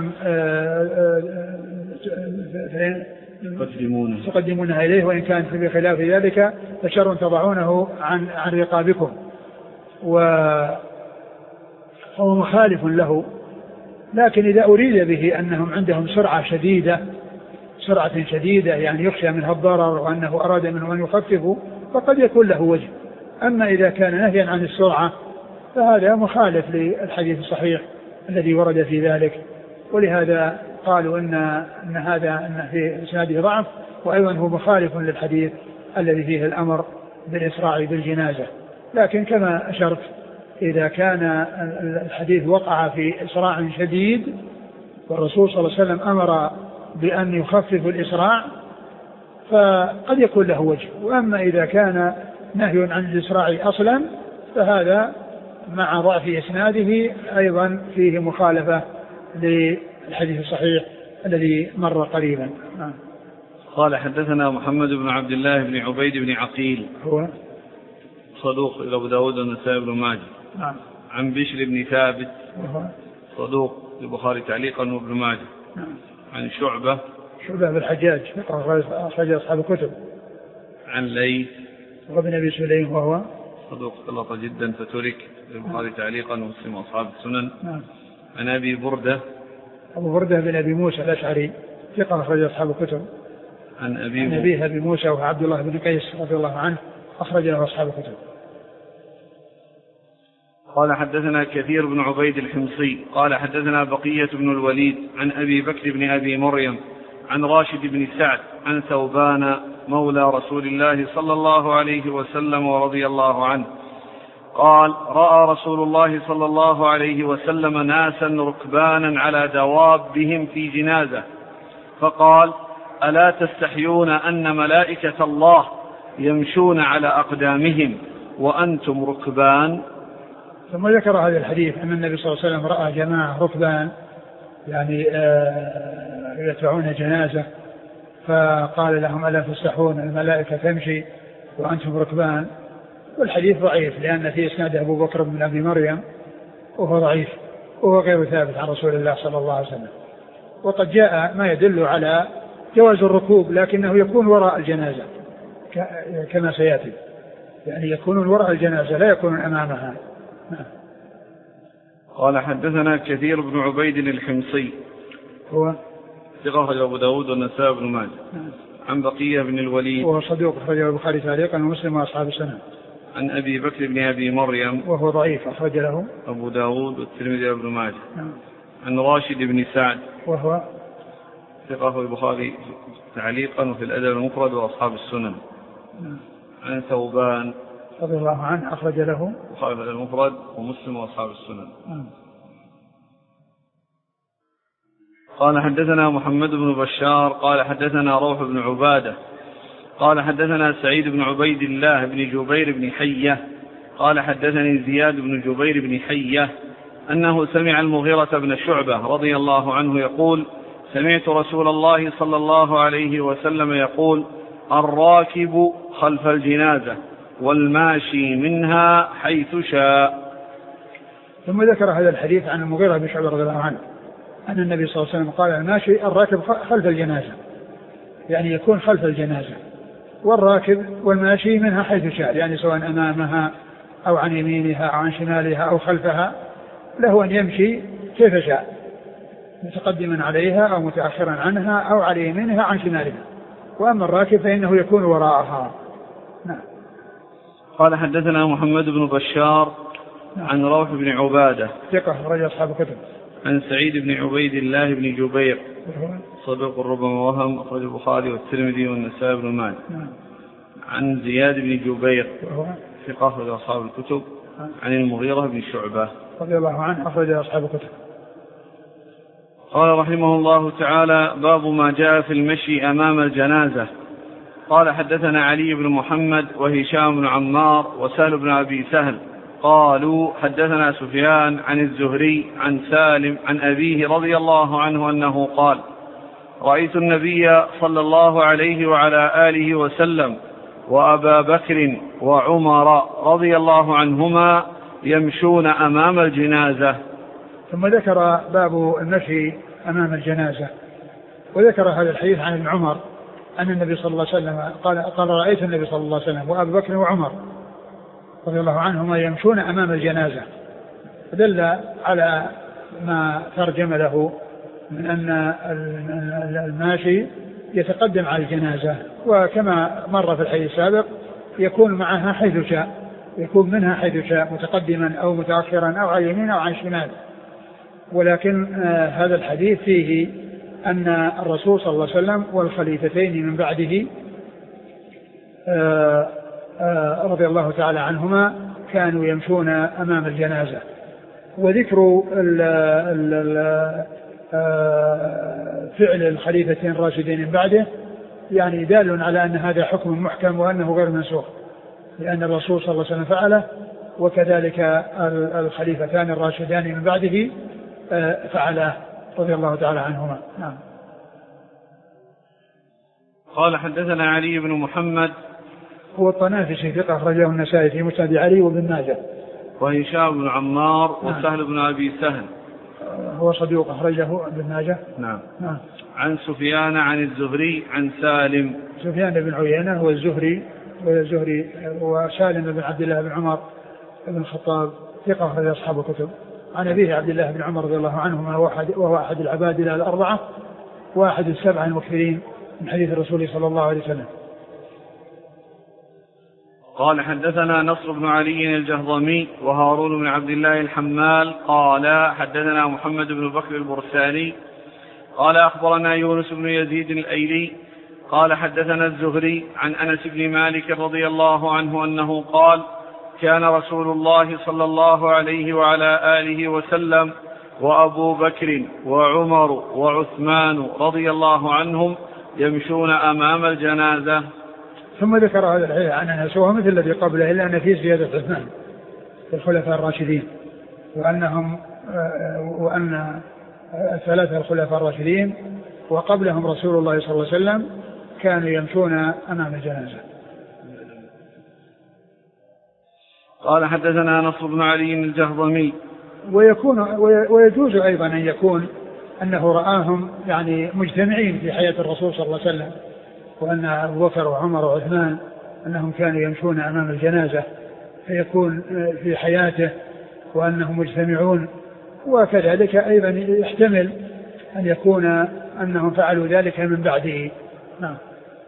B: تقدمونها إليه، وإن كان في خلاف ذلك فشر تضعونه عن عن رقابكم. وهو مخالف له، لكن إذا أريد به أنهم عندهم سرعة شديدة سرعة شديدة يعني يخشى منها الضرر وأنه أراد منهم أن يخففوا فقد يكون له وجه. أما إذا كان نهيا عن السرعة فهذا مخالف للحديث الصحيح الذي ورد في ذلك، ولهذا قالوا إن, إن هذا إن في إسناده ضعف، وأيضا هو مخالف للحديث الذي فيه الأمر بالإسراع بالجنازة. لكن كما أشرت إذا كان الحديث وقع في إسراع شديد والرسول صلى الله عليه وسلم أمر بأن يخفف الإسراع فقد يكون له وجه. وأما إذا كان نهي عن الإسراع أصلا فهذا مع ضعف إسناده أيضا فيه مخالفة للحديث الصحيح الذي مر قريبا.
A: قال حدثنا محمد بن عبد الله بن عبيد بن عقيل
B: هو
A: صدوق إلى أبو داود والنسائي بن ماجه.
B: نعم.
A: عن بشر بن ثابت صدوق البخاري تعليقا وابن ماجه.
B: نعم.
A: عن شعبة
B: شعبة بالحجاج أخرج أصحاب الكتب.
A: عن ليث
B: وابن أبي سليم وهو
A: صدوق غلط جدا فترك البخاري تعليقا ومسلم وأصحاب السنن.
B: نعم.
A: عن أبي بردة
B: أبو بردة بن أبي موسى الأشعري ثقة أخرج أصحاب الكتب.
A: عن أبي
B: عن أبيه أبي موسى وهو عبد الله بن قيس رضي الله عنه أخرج له أصحاب الكتب.
A: قال حدثنا كثير بن عبيد الحمصي قال حدثنا بقية بن الوليد عن أبي بكر بن أبي مريم عن راشد بن سعد عن ثوبان مولى رسول الله صلى الله عليه وسلم ورضي الله عنه قال رأى رسول الله صلى الله عليه وسلم ناسا ركبانا على دوابهم في جنازة فقال ألا تستحيون أن ملائكة الله يمشون على أقدامهم وأنتم ركبان.
B: ثم ذكر هذا الحديث أن النبي صلى الله عليه وسلم رأى جماعة ركبان يعني يتبعون جنازة فقال لهم ألا تستحون الملائكة تمشي وأنتم ركبان. والحديث ضعيف لأن في إسناد أبو بكر بن أبي مريم وهو ضعيف وهو غير ثابت عن رسول الله صلى الله عليه وسلم. وقد جاء ما يدل على جواز الركوب لكنه يكون وراء الجنازة كما سيأتي، يعني يكونون وراء الجنازة لا يكونون أمامها.
A: قال حدثنا كثير بن عبيد الحمصي
B: هو
A: ثقة أبو داود والنسائي بن ماجه. عن بقية بن الوليد
B: وهو صدوق أخرجه البخاري تعليقا ومسلم وأصحاب السنن.
A: عن أبي بكر بن أبي مريم
B: وهو ضعيف أخرج له
A: أبو داود والترمذي وابن ماجه. عن راشد بن سعد وهو ثقة في البخاري تعليقا وفي الأدب المفرد وأصحاب السنن. عن ثوبان
B: رضي الله عنه أخرج له
A: البخاري في الأدب المفرد ومسلم وأصحاب السنن. قال حدثنا محمد بن بشار قال حدثنا روح بن عبادة قال حدثنا سعيد بن عبيد الله بن جبير بن حية قال حدثني زياد بن جبير بن حية أنه سمع المغيرة بن شعبة رضي الله عنه يقول سمعت رسول الله صلى الله عليه وسلم يقول الراكب خلف الجنازة والماشي منها حيث شاء.
B: ثم ذكر هذا الحديث عن المغيرة بن شعبة رضي الله عنه أن النبي صلى الله عليه وسلم قال الماشي الراكب خلف الجنازة، يعني يكون خلف الجنازة، والراكب والماشي منها حيث شاء، يعني سواء أمامها أو عن يمينها أو عن شمالها أو خلفها له أن يمشي كيف شاء متقدما عليها أو متأخرا عنها أو على يمينها عن شمالها. وأما الراكب فإنه يكون وراءها. نعم.
A: قال حدثنا محمد بن بشار نعم. عن روح بن عبادة
B: ثقة أخرج أصحاب الكتب.
A: عن سعيد بن عبيد الله بن جبير صدوق ربما وهم أخرج البخاري والترمذي والنسائي بن ماجه. نعم. عن زياد بن جبير ثقة أخرج أصحاب الكتب. نعم. عن المغيرة بن شعبة
B: رضي الله عنه أخرج أصحاب الكتب.
A: قال رحمه الله تعالى باب ما جاء في المشي أمام الجنازة. قال حدثنا علي بن محمد وهشام بن عمار وسهل بن أبي سهل قالوا حدثنا سفيان عن الزهري عن سالم عن أبيه رضي الله عنه أنه قال رأيت النبي صلى الله عليه وعلى آله وسلم وأبا بكر وعمر رضي الله عنهما يمشون أمام الجنازة
B: ثم ذكر باب المشي أمام الجنازة، وذكر هذا الحديث عن ابن عمر أن النبي صلى الله عليه وسلم قال, قال رأيت النبي صلى الله عليه وسلم وأبو بكر وعمر رضي الله عنهما يمشون أمام الجنازة، فدل على ما ترجم له من أن الماشي يتقدم على الجنازة، وكما مر في الحديث السابق يكون معها حيث شاء، يكون منها حيث شاء متقدما أو متأخرا أو على اليمين أو على الشمال. ولكن آه هذا الحديث فيه أن الرسول صلى الله عليه وسلم والخليفتين من بعده آه آه رضي الله تعالى عنهما كانوا يمشون أمام الجنازة. وذكر ال ال ال آه فعل الخليفتين الراشدين من بعده يعني دال على أن هذا حكم محكم وأنه غير منسوخ، لأن الرسول صلى الله عليه وسلم فعله، وكذلك الخليفتان الراشدان من بعده آه فعله رضي الله تعالى عنهما. نعم.
A: قال حدثنا علي بن محمد
B: هو الطنافسي ثقة أخرجه النسائي في مسند علي وابن ماجه.
A: وهشام بن عمار
B: نعم.
A: وسهل بن أبي سهل
B: هو صدوق أخرجه ابن ماجه.
A: نعم.
B: نعم.
A: عن سفيان عن الزهري عن سالم.
B: سفيان بن عيينة هو الزهري والزهري وسالم بن عبد الله بن عمر بن الخطاب ثقة أخرج أصحاب الكتب. عن أبيه عبد الله بن عمر رضي الله عنهما وهو أحد العبادلة الأربعة واحد السبعة المكثرين من حديث الرسول صلى الله عليه وسلم.
A: قال حدثنا نصر بن علي الجهضمي وهارون بن عبد الله الحمال قال حدثنا محمد بن بكر البرساني قال أخبرنا يونس بن يزيد الأيلي قال حدثنا الزهري عن أنس بن مالك رضي الله عنه أنه قال كان رسول الله صلى الله عليه وعلى آله وسلم وأبو بكر وعمر وعثمان رضي الله عنهم يمشون أمام الجنازة.
B: ثم ذكر هذا الحديث عن أنس وهو مثل الذي قبله إلا أن فيه زيادة عثمان في الخلفاء الراشدين، وأنهم وأن ثلاثة الخلفاء الراشدين وقبلهم رسول الله صلى الله عليه وسلم كانوا يمشون أمام الجنازة.
A: قال حدثنا نصر بن علي الجهضمي
B: ويكون ويجوز أيضا أن يكون أنه رآهم يعني مجتمعين في حياة الرسول صلى الله عليه وسلم، وأن أبو بكر وعمر وعثمان أنهم كانوا يمشون أمام الجنازة فيكون في حياته وأنهم مجتمعون، وكذلك أيضا يحتمل أن يكون أنهم فعلوا ذلك من بعده. نعم.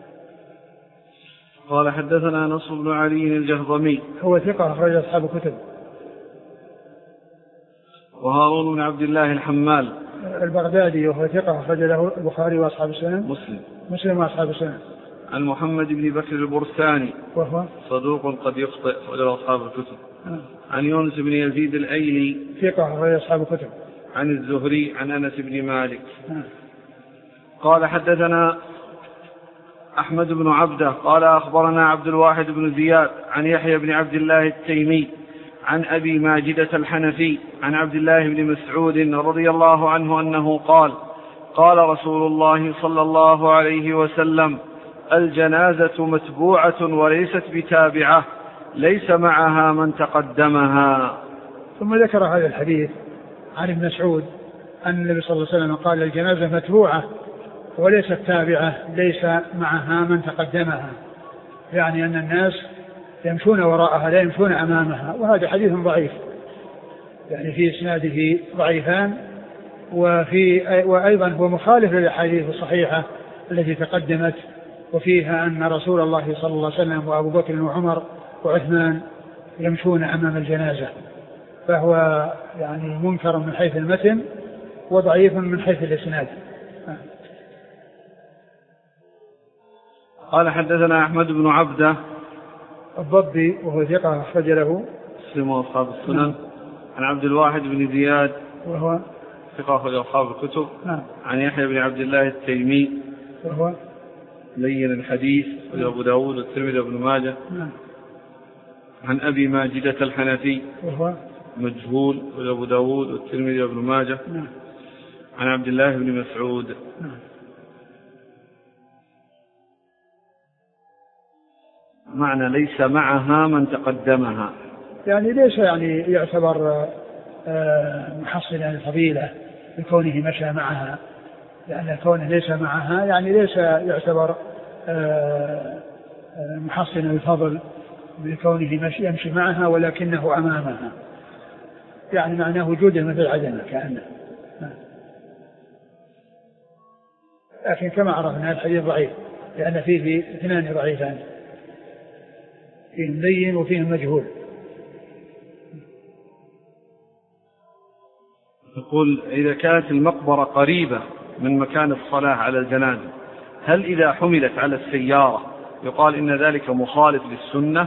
A: قال حدثنا نصر بن علي الجهضمي
B: هو ثقة أخرج أصحاب الكتب.
A: وهارون بن عبد الله الحمال
B: البغدادي وهو ثقة أخرج له البخاري وأصحاب السنن
A: مسلم
B: مسلم وأصحاب السنن.
A: عن محمد بن بكر البرساني
B: وهو
A: صدوق قد يخطئ أخرج أصحاب الكتب.
B: آه.
A: عن يونس بن يزيد الأيلي
B: ثقة أخرج أصحاب الكتب.
A: عن الزهري عن أنس بن مالك.
B: آه.
A: قال حدثنا أحمد بن عبده قال أخبرنا عبد الواحد بن زياد عن يحيى بن عبد الله التيمي عن أبي ماجدة الحنفي عن عبد الله بن مسعود رضي الله عنه أنه قال قال رسول الله صلى الله عليه وسلم الجنازة متبوعة وليست بتابعة ليس معها من تقدمها.
B: ثم ذكر هذا الحديث عن ابن مسعود أن النبي صلى الله عليه وسلم قال الجنازة متبوعة وليست تابعة ليس معها من تقدمها، يعني أن الناس يمشون وراءها لا يمشون أمامها، وهذا حديث ضعيف يعني في إسناده ضعيفان، وفي وأيضا هو مخالف للأحاديث الصحيحة التي تقدمت وفيها أن رسول الله صلى الله عليه وسلم وأبو بكر وعمر وعثمان يمشون أمام الجنازة، فهو يعني منكر من حيث المتن وضعيف من حيث الإسناد.
A: قال حدثنا أحمد بن عبده
B: الضبي وهو ثقة أخرج له
A: مسلم وأصحاب السنن. عن عبد الواحد بن زياد
B: وهو
A: ثقة أخرج أصحاب الكتب.
B: نعم.
A: عن يحيى بن عبد الله التيمي
B: وهو
A: لين الحديث أبو داود والترمذي وابن ماجه.
B: نعم.
A: عن أبي ماجدة الحنفي
B: وهو
A: مجهول أبو داود والترمذي وابن ماجه.
B: نعم.
A: عن عبد الله بن مسعود.
B: نعم.
A: معنى ليس معها من تقدمها،
B: يعني ليس يعني يعتبر محصنا للفضيلة بكونه مشى معها، لأن كونه ليس معها يعني ليس يعتبر محصنا للفضل بكونه يمشي معها ولكنه أمامها، يعني معناه وجوده مثل عدمه كأنه. لكن كما عرفنا الحديث ضعيف، لأن فيه اثنان ضعيفان، فيه لين وفيه مجهول.
A: يقول إذا كانت المقبرة قريبة من مكان الصلاة على الجنازة، هل إذا حملت على السيارة يقال إن ذلك مخالف للسنة؟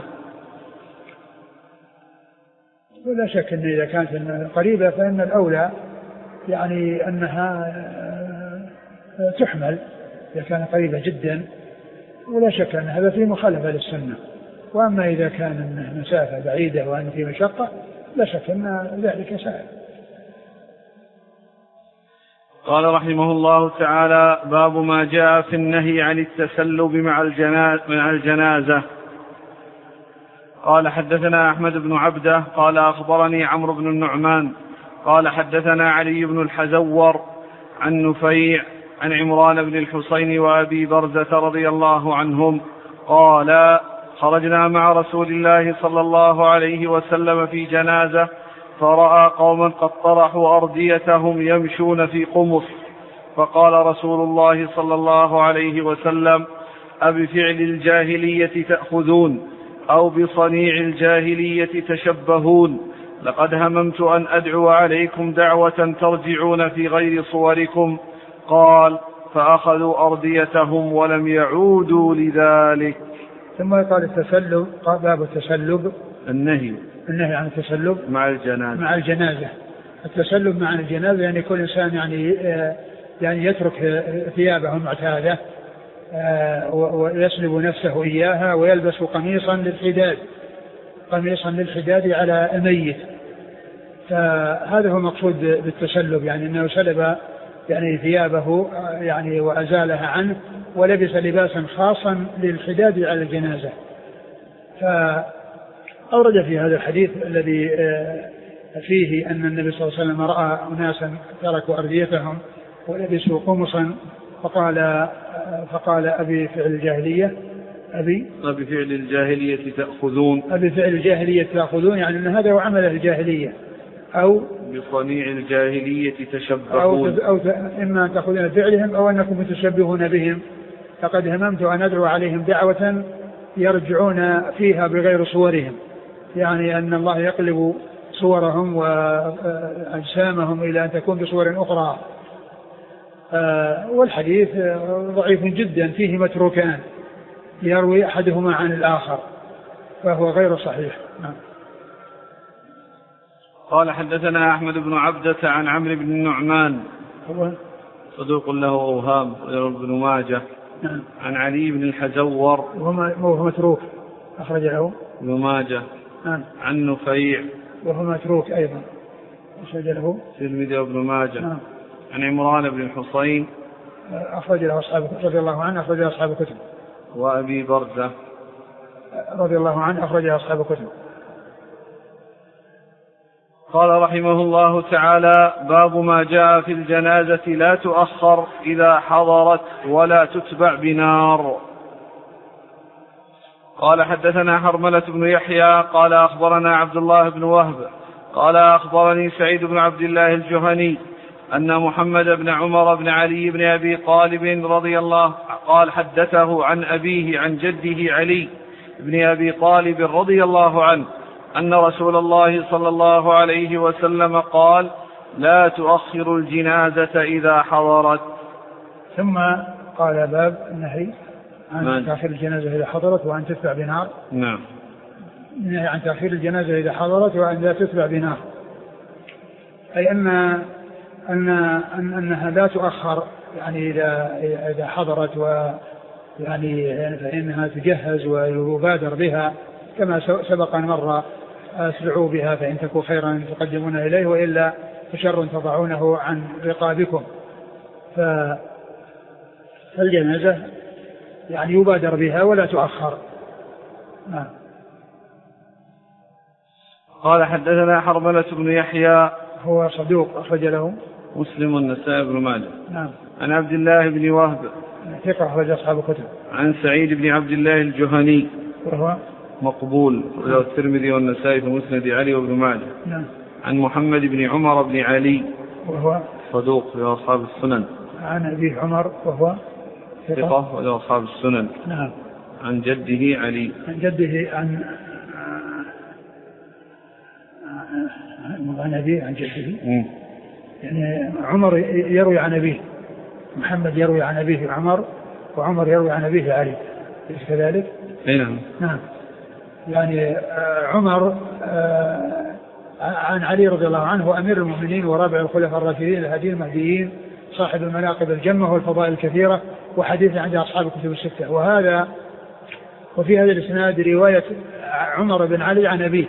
B: ولا شك أن إذا كانت قريبة فإن الأولى يعني أنها تحمل إذا كانت قريبة جدا، ولا شك أن هذا فيه مخالفة للسنة. وأما إذا كان مسافة بعيدة وأن فيه مشقة لا شك أن ذلك سائل.
A: قال رحمه الله تعالى: باب ما جاء في النهي عن التسلب مع الجنازة. قال حدثنا أحمد بن عبده قال أخبرني عمرو بن النعمان قال حدثنا علي بن الحزور عن نفيع عن عمران بن الحصين وأبي برزة رضي الله عنهم قال: خرجنا مع رسول الله صلى الله عليه وسلم في جنازة، فرأى قوما قد طرحوا أرديتهم يمشون في قمص، فقال رسول الله صلى الله عليه وسلم: أبفعل الجاهلية تأخذون أو بصنيع الجاهلية تشبهون؟ لقد هممت أن أدعو عليكم دعوة ترجعون في غير صوركم. قال: فأخذوا أرديتهم ولم يعودوا لذلك.
B: ثم قال التسلب، باب التسلب
A: النهي
B: النهي عن التسلب
A: مع الجنازة.
B: مع الجنازة التسلب مع الجنازة يعني كل إنسان يعني يعني يترك ثيابه المعتادة ويسلب نفسه إياها ويلبس قميصا للحداد قميصا للحداد على الميت. فهذا هو المقصود بالتسلب، يعني أنه سلب يعني ثيابه يعني وأزالها عنه ولبس لباسا خاصا للحداد على الجنازة. فأورد في هذا الحديث الذي فيه أن النبي صلى الله عليه وسلم رأى أناسا تركوا أرديتهم ولبسوا قمصا، فقال فقال أبي فعل الجاهلية أبي
A: أبي فعل الجاهلية تأخذون
B: أبي فعل الجاهلية تأخذون يعني أن هذا هو عمل الجاهلية، أو
A: بصنيع الجاهلية تشبهون،
B: أو, أو إما أن تأخذون فعلهم أو أنكم متشبهون بهم. لقد هممت أن أدعو عليهم دعوة يرجعون فيها بغير صورهم، يعني أن الله يقلب صورهم وأجسامهم إلى أن تكون بصور أخرى. والحديث ضعيف جدا، فيه متروكان يروي أحدهما عن الآخر فهو غير صحيح.
A: قال حدثنا أحمد بن عبدة عن عمرو بن النعمان صدوق له أوهام ابن ماجه عن علي بن الحزور
B: وهو متروك أخرج له
A: ابن ماجه عن نفيع
B: وهو متروك أيضا أخرج له
A: الترمذي وابن ماجه عن عمران بن الحصين
B: أخرج له أصحاب رضي الله عنه أخرج له أصحاب الكتب
A: وأبي برزة
B: رضي الله عنه أخرج له أصحاب الكتب.
A: قال رحمه الله تعالى: باب ما جاء في الجنازة لا تؤخر إذا حضرت ولا تتبع بنار. قال حدثنا حرملة بن يحيى قال أخبرنا عبد الله بن وهب قال أخبرني سعيد بن عبد الله الجهني أن محمد بن عمر بن علي بن أبي طالب رضي الله قال حدثه عن أبيه عن جده علي بن أبي طالب رضي الله عنه أن رسول الله صلى الله عليه وسلم قال: لا تؤخر الجنازة إذا حضرت.
B: ثم قال: باب النهي عن تأخير الجنازة إذا حضرت وأن تتبع بنار.
A: نعم.
B: النهي عن تأخير الجنازة إذا حضرت وأن لا تتبع بنار، أي أن أن أنها لا تؤخر يعني إذا إذا حضرت ويعني فإنها تجهز ويبادر بها كما سبق أن مر: أسرعوا بها فإن تكون خيرا تقدمون إليه وإلا فشر تضعونه عن رقابكم. فالجنازة يعني يبادر بها ولا تؤخر.
A: قال حدثنا حرملة بن يحيى
B: هو صدوق أخرج له
A: مسلم والنسائي بن ماجه.
B: نعم.
A: عن عبد الله بن وهب
B: ثقة أخرج أصحاب الكتب.
A: عن سعيد بن عبد الله الجهني
B: وهو
A: مقبول رواه الترمذي والنسائي في مسند علي وابن ماجه.
B: نعم.
A: عن محمد بن عمر بن علي
B: وهو
A: صدوق رواه أصحاب السنن.
B: عن أبي عمر وهو
A: ثقة رواه أصحاب السنن.
B: نعم.
A: عن جده علي
B: عن جده عن عن أبيه عن جده. م. يعني عمر يروي عن أبيه، محمد يروي عن أبيه عمر، وعمر يروي عن أبيه علي، ليس كذلك؟
A: نعم.
B: نعم. يعني عمر عن علي رضي الله عنه وأمير المؤمنين ورابع الخلفاء الراشدين الهادي المهديين صاحب المناقب الجمة والفضائل الكثيرة، وحديث عند أصحاب الكتب الستة. وهذا وفي هذا الإسناد رواية عمر بن علي عن أبيه،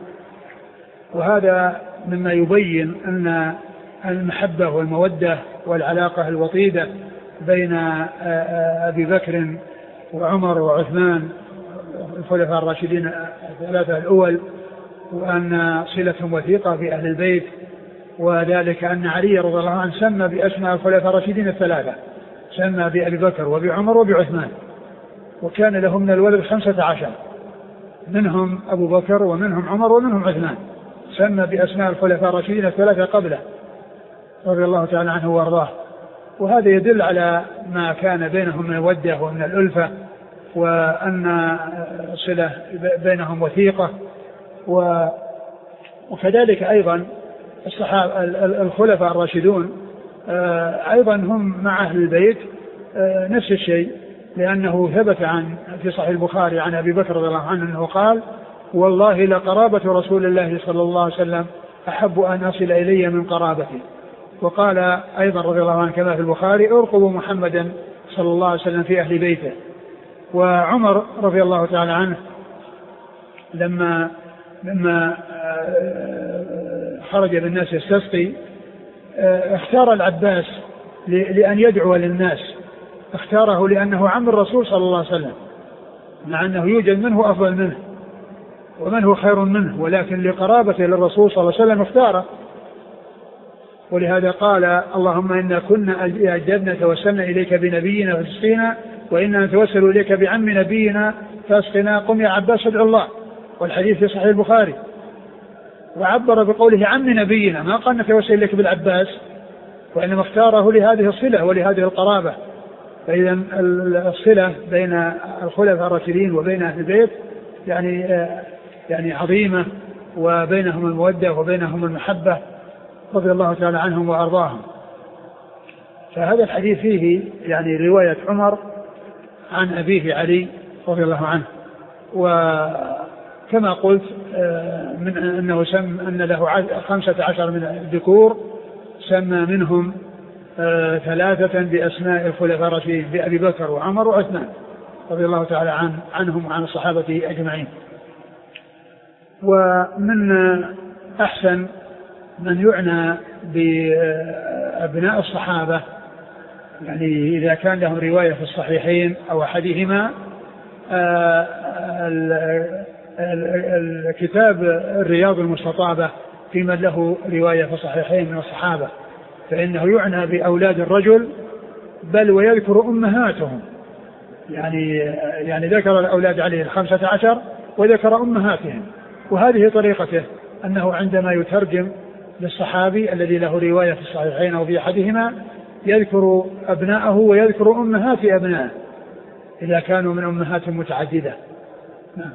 B: وهذا مما يبين أن المحبة والمودة والعلاقة الوطيدة بين أبي بكر وعمر وعثمان الخلفاء الراشدين الثلاثة الأول، وأن صلتهم وثيقة بأهل البيت، وذلك أن علي رضي الله عنه سمى بأسماء الخلفاء الراشدين الثلاثة، سمى بأبي بكر وبعمر وبعثمان، وكان لهم من الولد خمسة عشر، منهم أبو بكر ومنهم عمر ومنهم عثمان، سمى بأسماء الخلفاء الراشدين الثلاثة قبله رضي الله تعالى عنه وارضاه. وهذا يدل على ما كان بينهم من الودة ومن الألفة، وأن صلة بينهم وثيقة. وكذلك أيضا الصحابة الخلفاء الراشدون أيضا هم مع أهل البيت نفس الشيء، لأنه ثبت عن في صحيح البخاري عن أبي بكر رضي الله عنه أنه قال: والله لقرابة رسول الله صلى الله عليه وسلم أحب أن أصل إلي من قرابتي. وقال أيضا رضي الله عنه كما في البخاري: ارقبوا محمدا صلى الله عليه وسلم في أهل بيته. وعمر رضي الله تعالى عنه لما لما خرج بالناس يستسقي اختار العباس لأن يدعو للناس، اختاره لأنه عم الرسول صلى الله عليه وسلم، مع أنه يوجد منه أفضل منه ومن هو خير منه، ولكن لقرابته للرسول صلى الله عليه وسلم اختاره. ولهذا قال: اللهم إنا كنا أجدنا توسلنا إليك بنبينا فاسقنا، وإنا نتوسل إليك بعم نبينا فاسقنا، قم يا عباس ادعو الله. والحديث في صحيح البخاري. وعبر بقوله عم نبينا، ما قال نتوسل إليك بالعباس، وإنما اختاره لهذه الصلة ولهذه القرابة. فإذا الصلة بين الخلفاء الراشدين وبين أهل البيت يعني يعني عظيمة، وبينهم المودة وبينهم المحبة رضي الله تعالى عنهم وأرضاهم. فهذا الحديث فيه يعني رواية عمر عن أبيه علي رضي الله عنه. وكما قلت من أنه سم أن له خمسة عشر من الذكور، سمى منهم ثلاثة بأسماء الخلفاء الراشدين بأبي بكر وعمر وعثمان رضي الله تعالى عن عنهم وعن الصحابة أجمعين. ومن أحسن من يعنى بأبناء الصحابة، يعني إذا كان لهم رواية في الصحيحين أو أحدهما، الكتاب الرياض المستطابة في من له رواية في الصحيحين من الصحابة، فإنه يعنى بأولاد الرجل بل ويذكر أمهاتهم، يعني يعني ذكر الأولاد عليه الخمسة عشر وذكر أمهاتهم. وهذه طريقته، أنه عندما يترجم للصحابي الذي له رواية في الصحيحين أو في أحدهما يذكر أبناءه ويذكر أمهات أبنائه إذا كانوا من أمهات متعددة. نعم.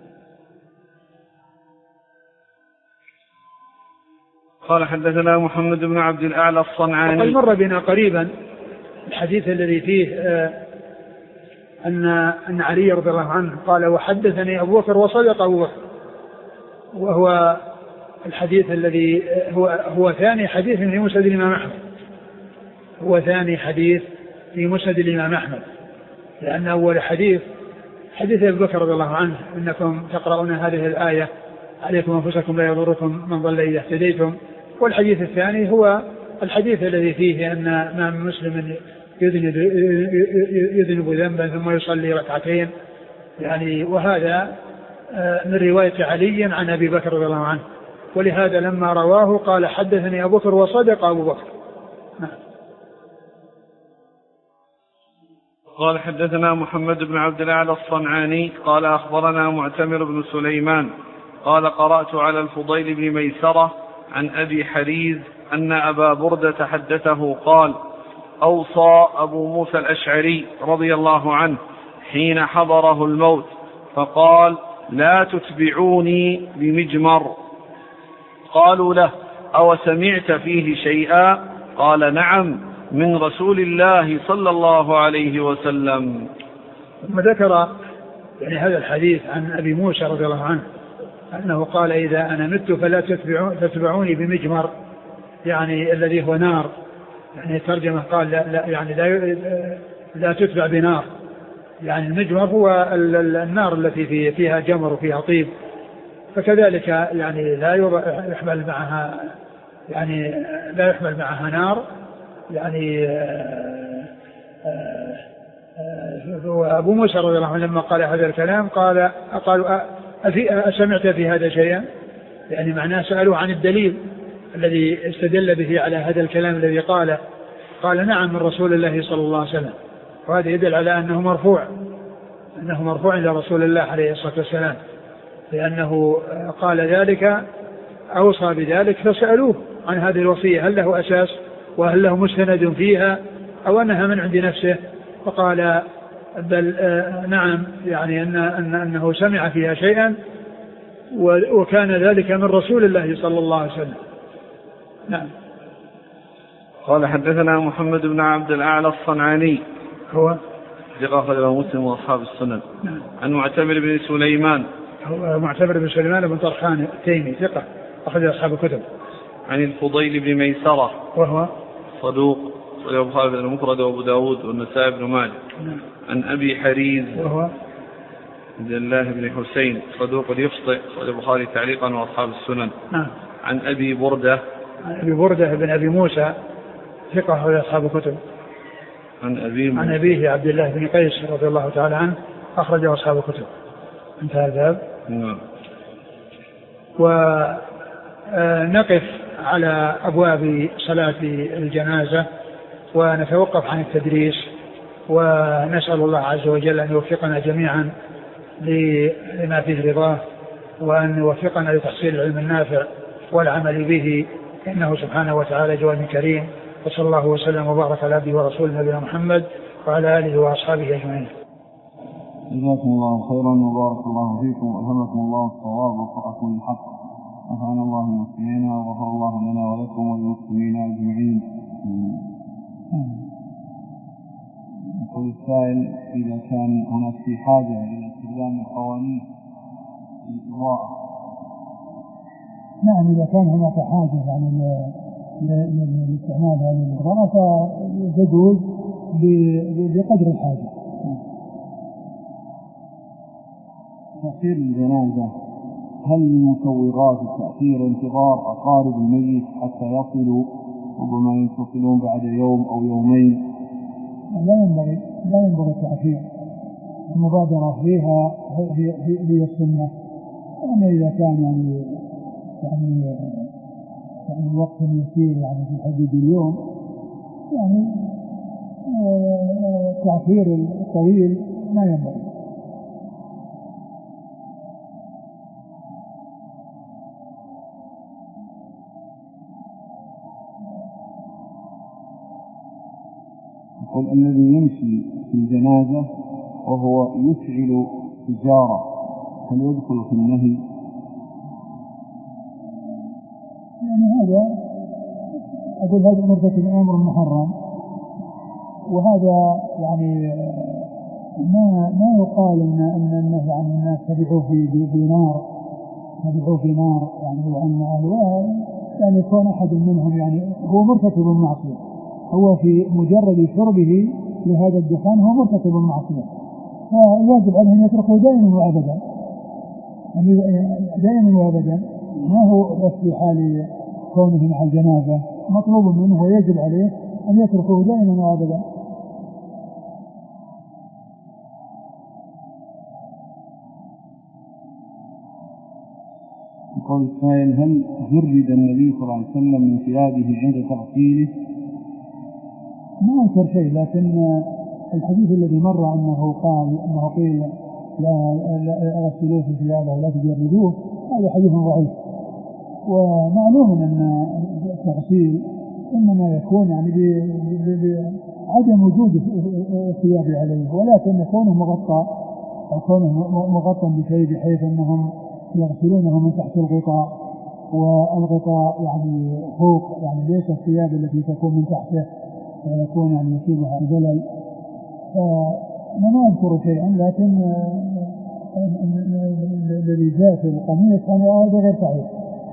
A: قال: حدثنا محمد بن عبد الأعلى الصنعاني.
B: وقد مر بنا قريبا الحديث الذي فيه أن أن علي رضي الله عنه قال: وحدثني أبو بكر وصدق أبو بكر، وهو الحديث الذي هو هو ثاني حديث في مسند الإمام أحمد، هو ثاني حديث في مسند الإمام أحمد، لأن أول حديث حديث أبو بكر رضي الله عنه: إنكم تقرؤون هذه الآية عليكم أنفسكم لا يضركم من ضل إذا اهتديتم. والحديث الثاني هو الحديث الذي فيه أن ما من مسلم يذنب, يذنب ذنبا ثم يصلي ركعتين، يعني وهذا من رواية علي عن أبي بكر رضي الله عنه. ولهذا لما رواه قال حدثني أبو بكر وصدق أبو بكر. نعم.
A: قال حدثنا محمد بن عبد الأعلى الصنعاني قال أخبرنا معتمر بن سليمان قال قرأت على الفضيل بن ميسرة عن أبي حريز أن أبا بردة حدثه قال أوصى أبو موسى الأشعري رضي الله عنه حين حضره الموت فقال لا تتبعوني بمجمر. قالوا له أو سمعت فيه شيئا؟ قال نعم من رسول الله صلى الله عليه وسلم.
B: ثم ذكر يعني هذا الحديث عن أبي موسى رضي الله عنه أنه قال إذا أنا مت فلا تتبعوني بمجمر، يعني الذي هو نار، يعني ترجمة قال لا, لا يعني لا, لا تتبع بنار، يعني المجمر هو النار التي في فيها جمر وفيها طيب، فكذلك يعني لا يحمل معها يعني لا يحمل معها نار، يعني أبو موسى رضي الله عنه لما قال هذا الكلام قال قالوا أسمعت في هذا شيئا؟ يعني معناه سألوا عن الدليل الذي استدل به على هذا الكلام الذي قال قال نعم من رسول الله صلى الله عليه وسلم، وهذا يدل على أنه مرفوع أنه مرفوع إلى رسول الله عليه الصلاة والسلام، لأنه قال ذلك أوصى بذلك فسألوه عن هذه الوصية هل له أساس وهل له مستند فيها أو أنها من عند نفسه، فقال بل آه نعم يعني أن أن أنه سمع فيها شيئا وكان ذلك من رسول الله صلى الله عليه وسلم. نعم.
A: قال حدثنا محمد بن عبد الأعلى الصنعاني
B: هو
A: ثقة أخرجه مسلم وأصحاب السنن.
B: نعم.
A: عن معتمر بن سليمان
B: هو معتمر بن سليمان بن طرخان التيمي ثقة أخرج أصحاب الكتب.
A: عن الفضيل بن ميسرة
B: وهو
A: صدوق أخرجه البخاري بن المفرد وأبو داود والنسائي بن ماجه.
B: نعم.
A: عن أبي حريز
B: وهو
A: عبد الله بن حسين صدوق يخطئ أخرجه البخاري تعليقا وأصحاب السنن.
B: نعم.
A: عن أبي بردة
B: عن أبي بردة بن أبي موسى ثقة أخرج أصحاب الكتب.
A: عن أبيه
B: عن أبيه عبد الله بن قيس رضي الله تعالى عنه أخرجه أصحاب الكتب. انتهى الباب.
A: نعم.
B: ونقف على أبواب صلاة الجنازة ونتوقف عن التدريس، ونسأل الله عز وجل أن يوفقنا جميعا لما فيه رضاه، وأن يوفقنا لتحصيل العلم النافع والعمل به، إنه سبحانه وتعالى جواد كريم. وصلى الله وسلم وبارك على عبده ورسوله نبينا محمد وعلى آله وأصحابه أجمعين.
A: جزاكم الله خيرا وبارك الله فيكم وألهمكم الله الصواب ووفقكم للحق، نفعنا الله المسلمين وغفر الله لنا ولكم وللمسلمين أجمعين. يقول السائل إذا كان هناك في حاجة إلى استخدام القوانين للإضاءة.
B: نعم إذا كان هناك حاجة يعني لاستعمال هذه الإضاءة فتجوز بقدر الحاجة.
A: تأخير الجنازة هل المسوغات التأخير انتظار أقارب الميت حتى يصلوا ربما ينفصلون بعد يوم أو يومين؟
B: لا ينبغي لا ينبغي التأخير، المبادرة فيها هي السنة. أما إذا كان يعني يعني يعني الوقت يسير يعني في حدود اليوم يعني التأخير الطويل لا ينبغي.
A: يقول الذي يمشي في الجنازة وهو يشعل سيجارة هل يدخل في النهي؟
B: يعني هذا أقول هذا مرتكب أمر محرم، وهذا يعني ما ما يقال إن إن النهي عن الناس تبعوه في بنار تبعوه في نار يعني وأن أهله يعني يكون أحد منهم يعني هو مرتكب المعصية، هو في مجرد شربه لهذا الدخان هو مرتكب المعصية، فيجب عليه أن يتركه دائما وأبدا دائما وأبدا، ما هو بس في حال كونه مع الجنازة، مطلوب منه ويجب عليه أن يتركه دائما وأبدا.
A: قول السائل: هل جرد النبي صلى الله عليه وسلم من ثيابه عند تغسيله؟
B: ما أنكر شيء، لكن الحديث الذي مر أنه قال أنه قيل لا أغسلوه في ثيابه ولا تجردوه، هذا حديث ضعيف. ومعلوم أن التغسيل إنما يكون يعني بعدم وجود الثياب عليه، ولكن كونه مغطى أو كونه مغطى بشيء بحيث أنهم يغسلونه من تحت الغطاء، والغطاء يعني فوق، يعني ليس الثياب التي تكون من تحته فيكون يعني يصيبها بلل. فما أذكر شيئا، لكن الذي جاء في القميص هذا غير صحيح.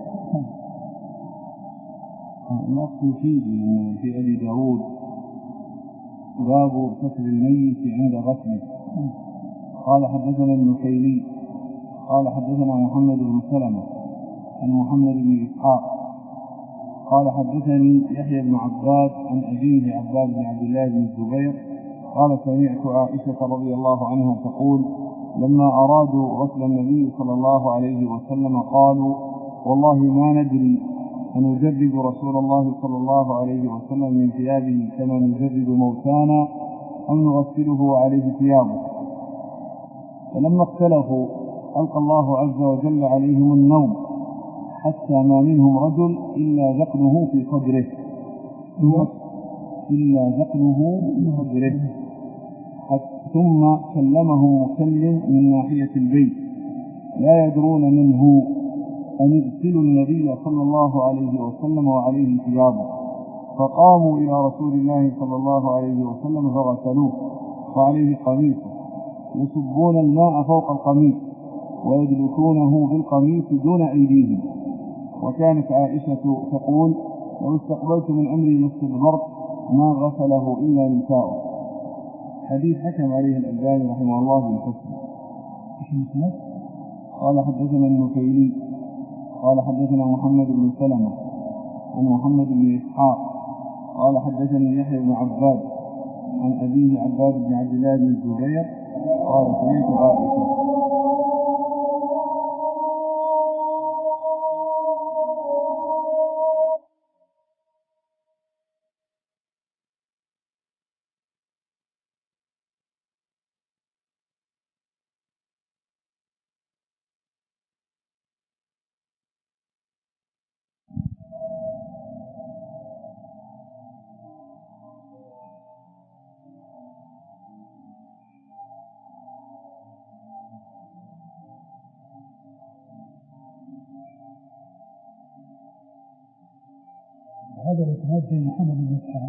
A: نقص فيه في أبي داود باب غسل الميت عند غسله. قال حدثنا النخيلي قال حدثنا محمد بن سلمة عن محمد بن إسحاق قال حدثني يحيى بن عباد عن أبيه عباد بن عبد الله بن الزبير قال سمعت عائشة رضي الله عنها تقول: لما أرادوا غسل النبي صلى الله عليه وسلم قالوا: والله ما ندري أنجرد رسول الله صلى الله عليه وسلم من ثيابه كما نجرد موتانا أم نغسله عليه ثيابه. فلما اختلفوا ألقى الله عز وجل عليهم النوم حتى ما منهم رجل إلا ذقنه في صدره إلا ذقنه في صدره ثم كلمهم مكلم من ناحية البيت لا يدرون منه أن يغسلوا النبي صلى الله عليه وسلم وعليه ثيابه، فقاموا إلى رسول الله صلى الله عليه وسلم فغسلوه وعليه قميصه، يصبون الماء فوق القميص ويدلكونه بالقميص دون أيديهم. وكانت عائشة تقول: لو استقبلت من أمري نصف البرد ما غسله إلا نساؤه. حديث حكم عليه الألباني رحمه الله بالحسن. قال حدثنا النخيلي قال حدثنا محمد بن سلمة عن محمد بن إسحاق قال حدثني يحيى بن عباد عن أبيه عباد بن عبد الله بن الزبير قال سمعت عائشة
B: هذا الاسناد في محمد بن إسحاق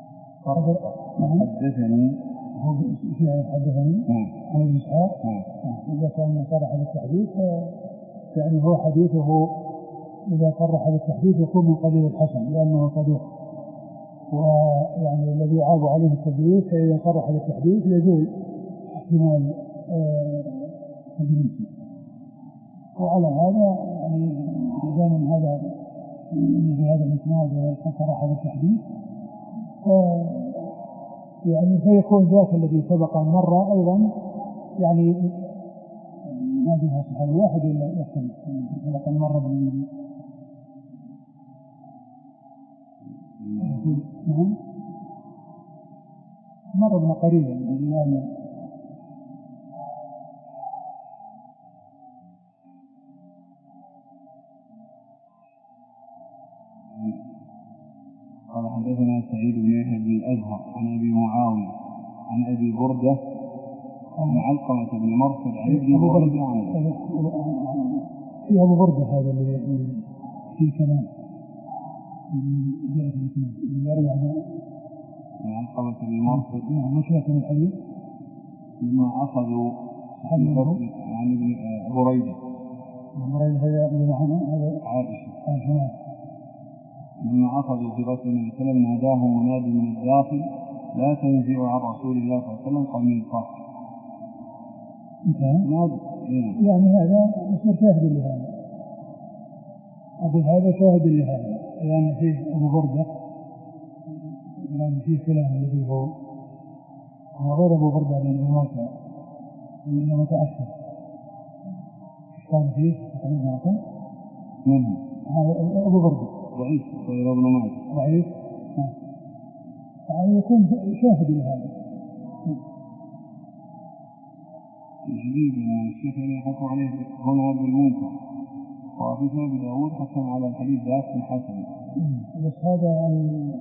A: حدثني
B: هو حدثني عن ابن إسحاق. إذا كان صرح بالتحديث يعني هو حديثه إذا صرح بالتحديث يكون من قبيل الحسن لأنه صدوق، ويعني الذي يعاب عليه التدليس فإذا صرح بالتحديث يزول احتمال التدليس. وعلى هذا يعني من هذا في هذا الإسناد وقد صرح بالتحديث يعني سيكون ذاك الذي سبق مرة أيضا يعني ما فيها صحيح واحد إلا يختلف سبق مرة بالنبي مرة قريبا يعني
A: قال حدثنا سعيد بن يحيى بن الأزهر عن أبي معاوية عن أبي بردة عن علقمة بن مرثد عن أبي بردة عنه.
B: في أبو بردة هذا اللي في كلام يروي عن
A: علقمة بن مرثد
B: مش يكون الحديث
A: لما أخذوا عن ابن بريدة
B: بريدة هذا اللي معنا هذا
A: عائشة لما أخذوا في غسل النبي صلى الله عليه وسلم ناداهم منادي من الداخل: لا تنزعوا عن رسول الله صلى الله عليه وسلم قميصا.
B: يعني هذا يصير شاهد لهذا، أقول هذا شاهد لهذا يعني فيه أبو بردة يعني فيه كلام الذي هو غير أبو بردة لأنه موسى لأنه متأثر كان فيه تقريبا
A: من
B: هذا أبو برد
A: ضعيف غير ابن ماجه
B: ضعيف يعني يكون شاهد لهذا.
A: الجديد أن الشيخ يحكم عليه هنا بالمنكر وفي سبب داود حكم على الحديث ذات الحسن.
B: بس هذا يعني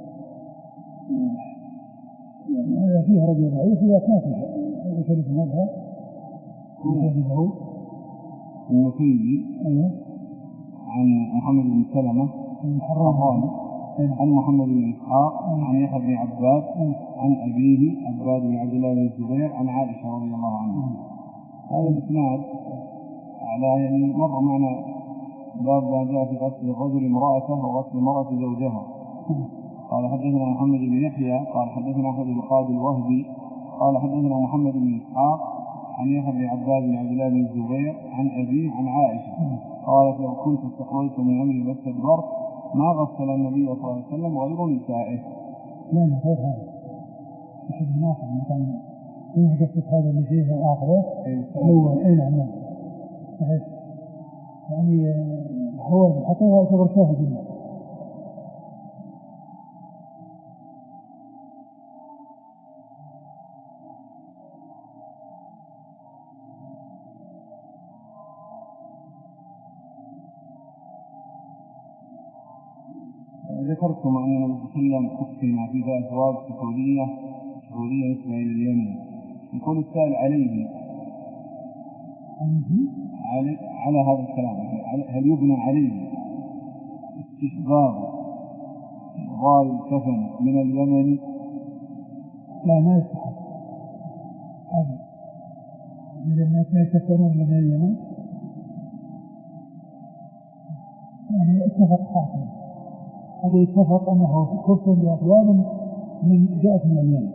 B: يعني فيه رجل ضعيف إذا كان في شريف المذهب في داود
A: النفيلي
B: أيوه
A: عن محمد بن سلمة
B: الحراني
A: عن محمد بن إسحاق عن يحيى بن عباد عن أبيه عباد بن عبد الله بن الزبير عن عائشة رضي الله عنها. هذا الإسناد على يعني مر معنا باب ما جاء في غسل الرجل امرأته وغسل المرأة زوجها. قال حدثنا محمد بن يحيى قال حدثنا أحمد بن خالد الوهبي قال حدثنا محمد بن إسحاق عن يحيى بن عباد بن عبد الله بن الزبير عن أبيه عن عائشة قالت لو كنت استقبلت من أمري واستدبرت ما غسل النبي صلى الله عليه وسلم غير نسائه.
B: لا لا غير هذا أحد الناس مثلا يحدث هذا اللي فيه آخره هو أي نعم يعني هو الحقيقة يعتبر شاهد له.
A: ذكرتم أن النبي صلى الله عليه وسلم قسم في ذا أزواج سعودية سعودية نسبة إلى اليمن. يقول السائل عليه على, على هذا الكلام هل يبنى عليه استحباب غاية الكفن من اليمن؟
B: لا ما يستحب أبدا إذا الناس يكفنون من اليمن يعني اتفق حاكم هذا يتفق أنه كفر لأطوال من جاءت من اليمن.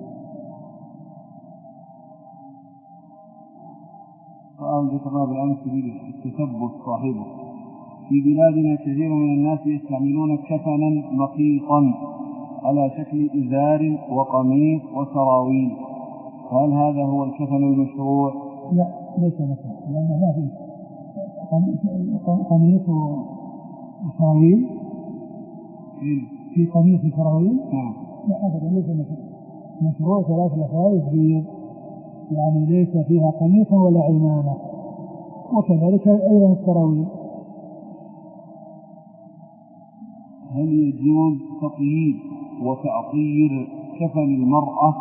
A: سؤال ذكرنا بالأمس التثبت صاحبه. في بلادنا كثير من الناس يستعملون كفنا مخيطا على شكل إزار وقميص وسراويل، هل هذا هو الكفن المشروع؟
B: لا ليس مثلا لأنه ما في قميص وسراويل في قميص وسراويل
A: نعم
B: لا أبدا ليس مثلا مشروع ثلاث لفائف بيض يعني ليس فيها قميص ولا عمامة وكذلك أيضا السراويل.
A: هل يجوز تطييب وتعطير كفن المرأة؟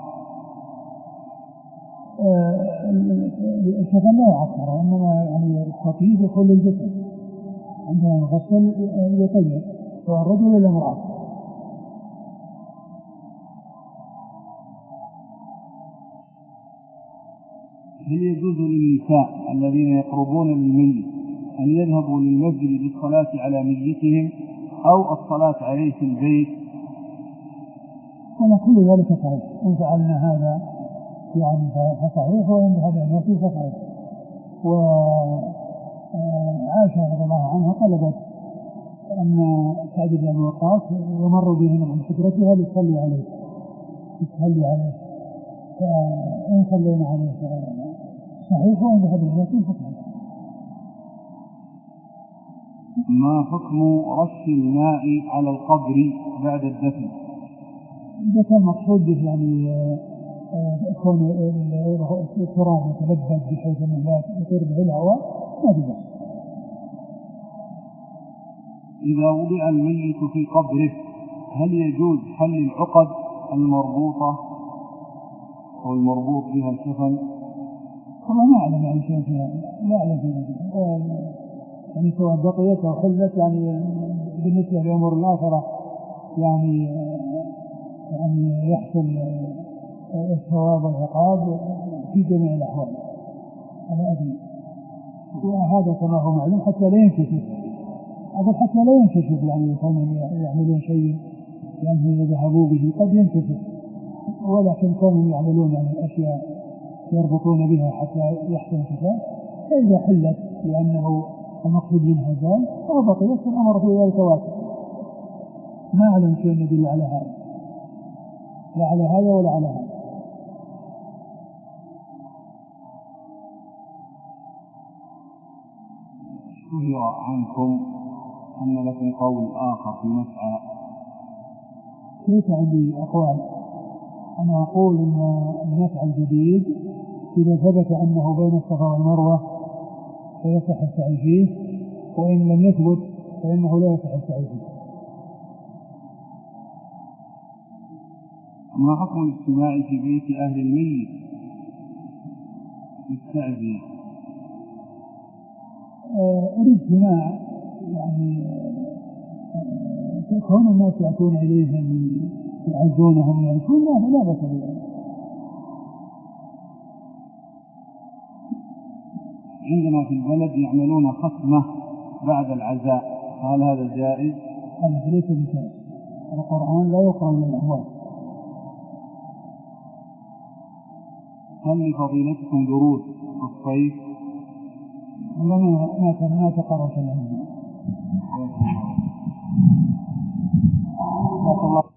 B: آه الكفن لا يعطر إنما يعني التطييب يكون للجسم عندما يغسل يطيب سواء الرجل ولا المرأة.
A: هل يجوز للنساء الذين يقربون للميت أن يذهبوا للمسجد للصلاة على ميتهم أو الصلاة عليه في البيت؟
B: أنا كل ذلك صحيح إن فعلنا هذا يعني فصحيح وإن هذا النفي فصحيح. وعائشة رضي الله عنها طلبت أن سعد بن أبي وقاص يمر بهم عن حجرتها لتصلي عليه لتصلي عليه فإن صلينا عليه صحيح وإن هذا النفي فصحيح.
A: ما حكم رش الماء على القبر بعد الدفن؟
B: إذا كان مقصود به يعني كون التراب يتلبد بحيث أنه لا يطير به الهواء ما في بأس.
A: إذا وضع الميت في قبره هل يجوز حل العقد المربوطة أو المربوط بها الكفن؟
B: والله ما أعلم يعني شيء فيها لا أعلم فيها يعني سواء بقيت أو خلت يعني بالنسبة لأمور الآخرة يعني يعني يحصل الثواب والعقاب في جميع الأحوال على أدنى. وهذا كما هو معلوم حتى لا ينكشف هذا حتى لا ينكشف يعني كانوا يعملون شيء يعني يذهبوا به قد ينكشف ولكن كانوا يعملون يعني أشياء يربطون بها حتى يحصل انكشاف فإذا حلت لأنه المقصود منها زال أو بقيت الأمر في ذلك واسع. ما أعلم شيء يدل على هذا لا على هذا ولا على هذا.
A: ذكر عنكم أن لكم قول آخر في المسعى.
B: ليس عندي أقوال، أنا أقول أن المسعى الجديد إذا ثبت أنه بين الصفا والمروة فيصح السعي فيه، وإن لم يثبت فإنه لا يصح السعي فيه.
A: ما حكم الاجتماع في بيت أهل الميت للسعي فيه؟
B: الاجتماع يعني كون الناس يأتون إليهم يعزونهم يعيشون لا بأس به.
A: عندنا في البلد يعملون ختمة بعد العزاء، هل هذا جائز؟
B: هذا ليس بشيء، القرآن لا يقرأ للأموات.
A: هل لفضيلتكم دروس في الصيف؟
B: ما ما تقرأ شيئا.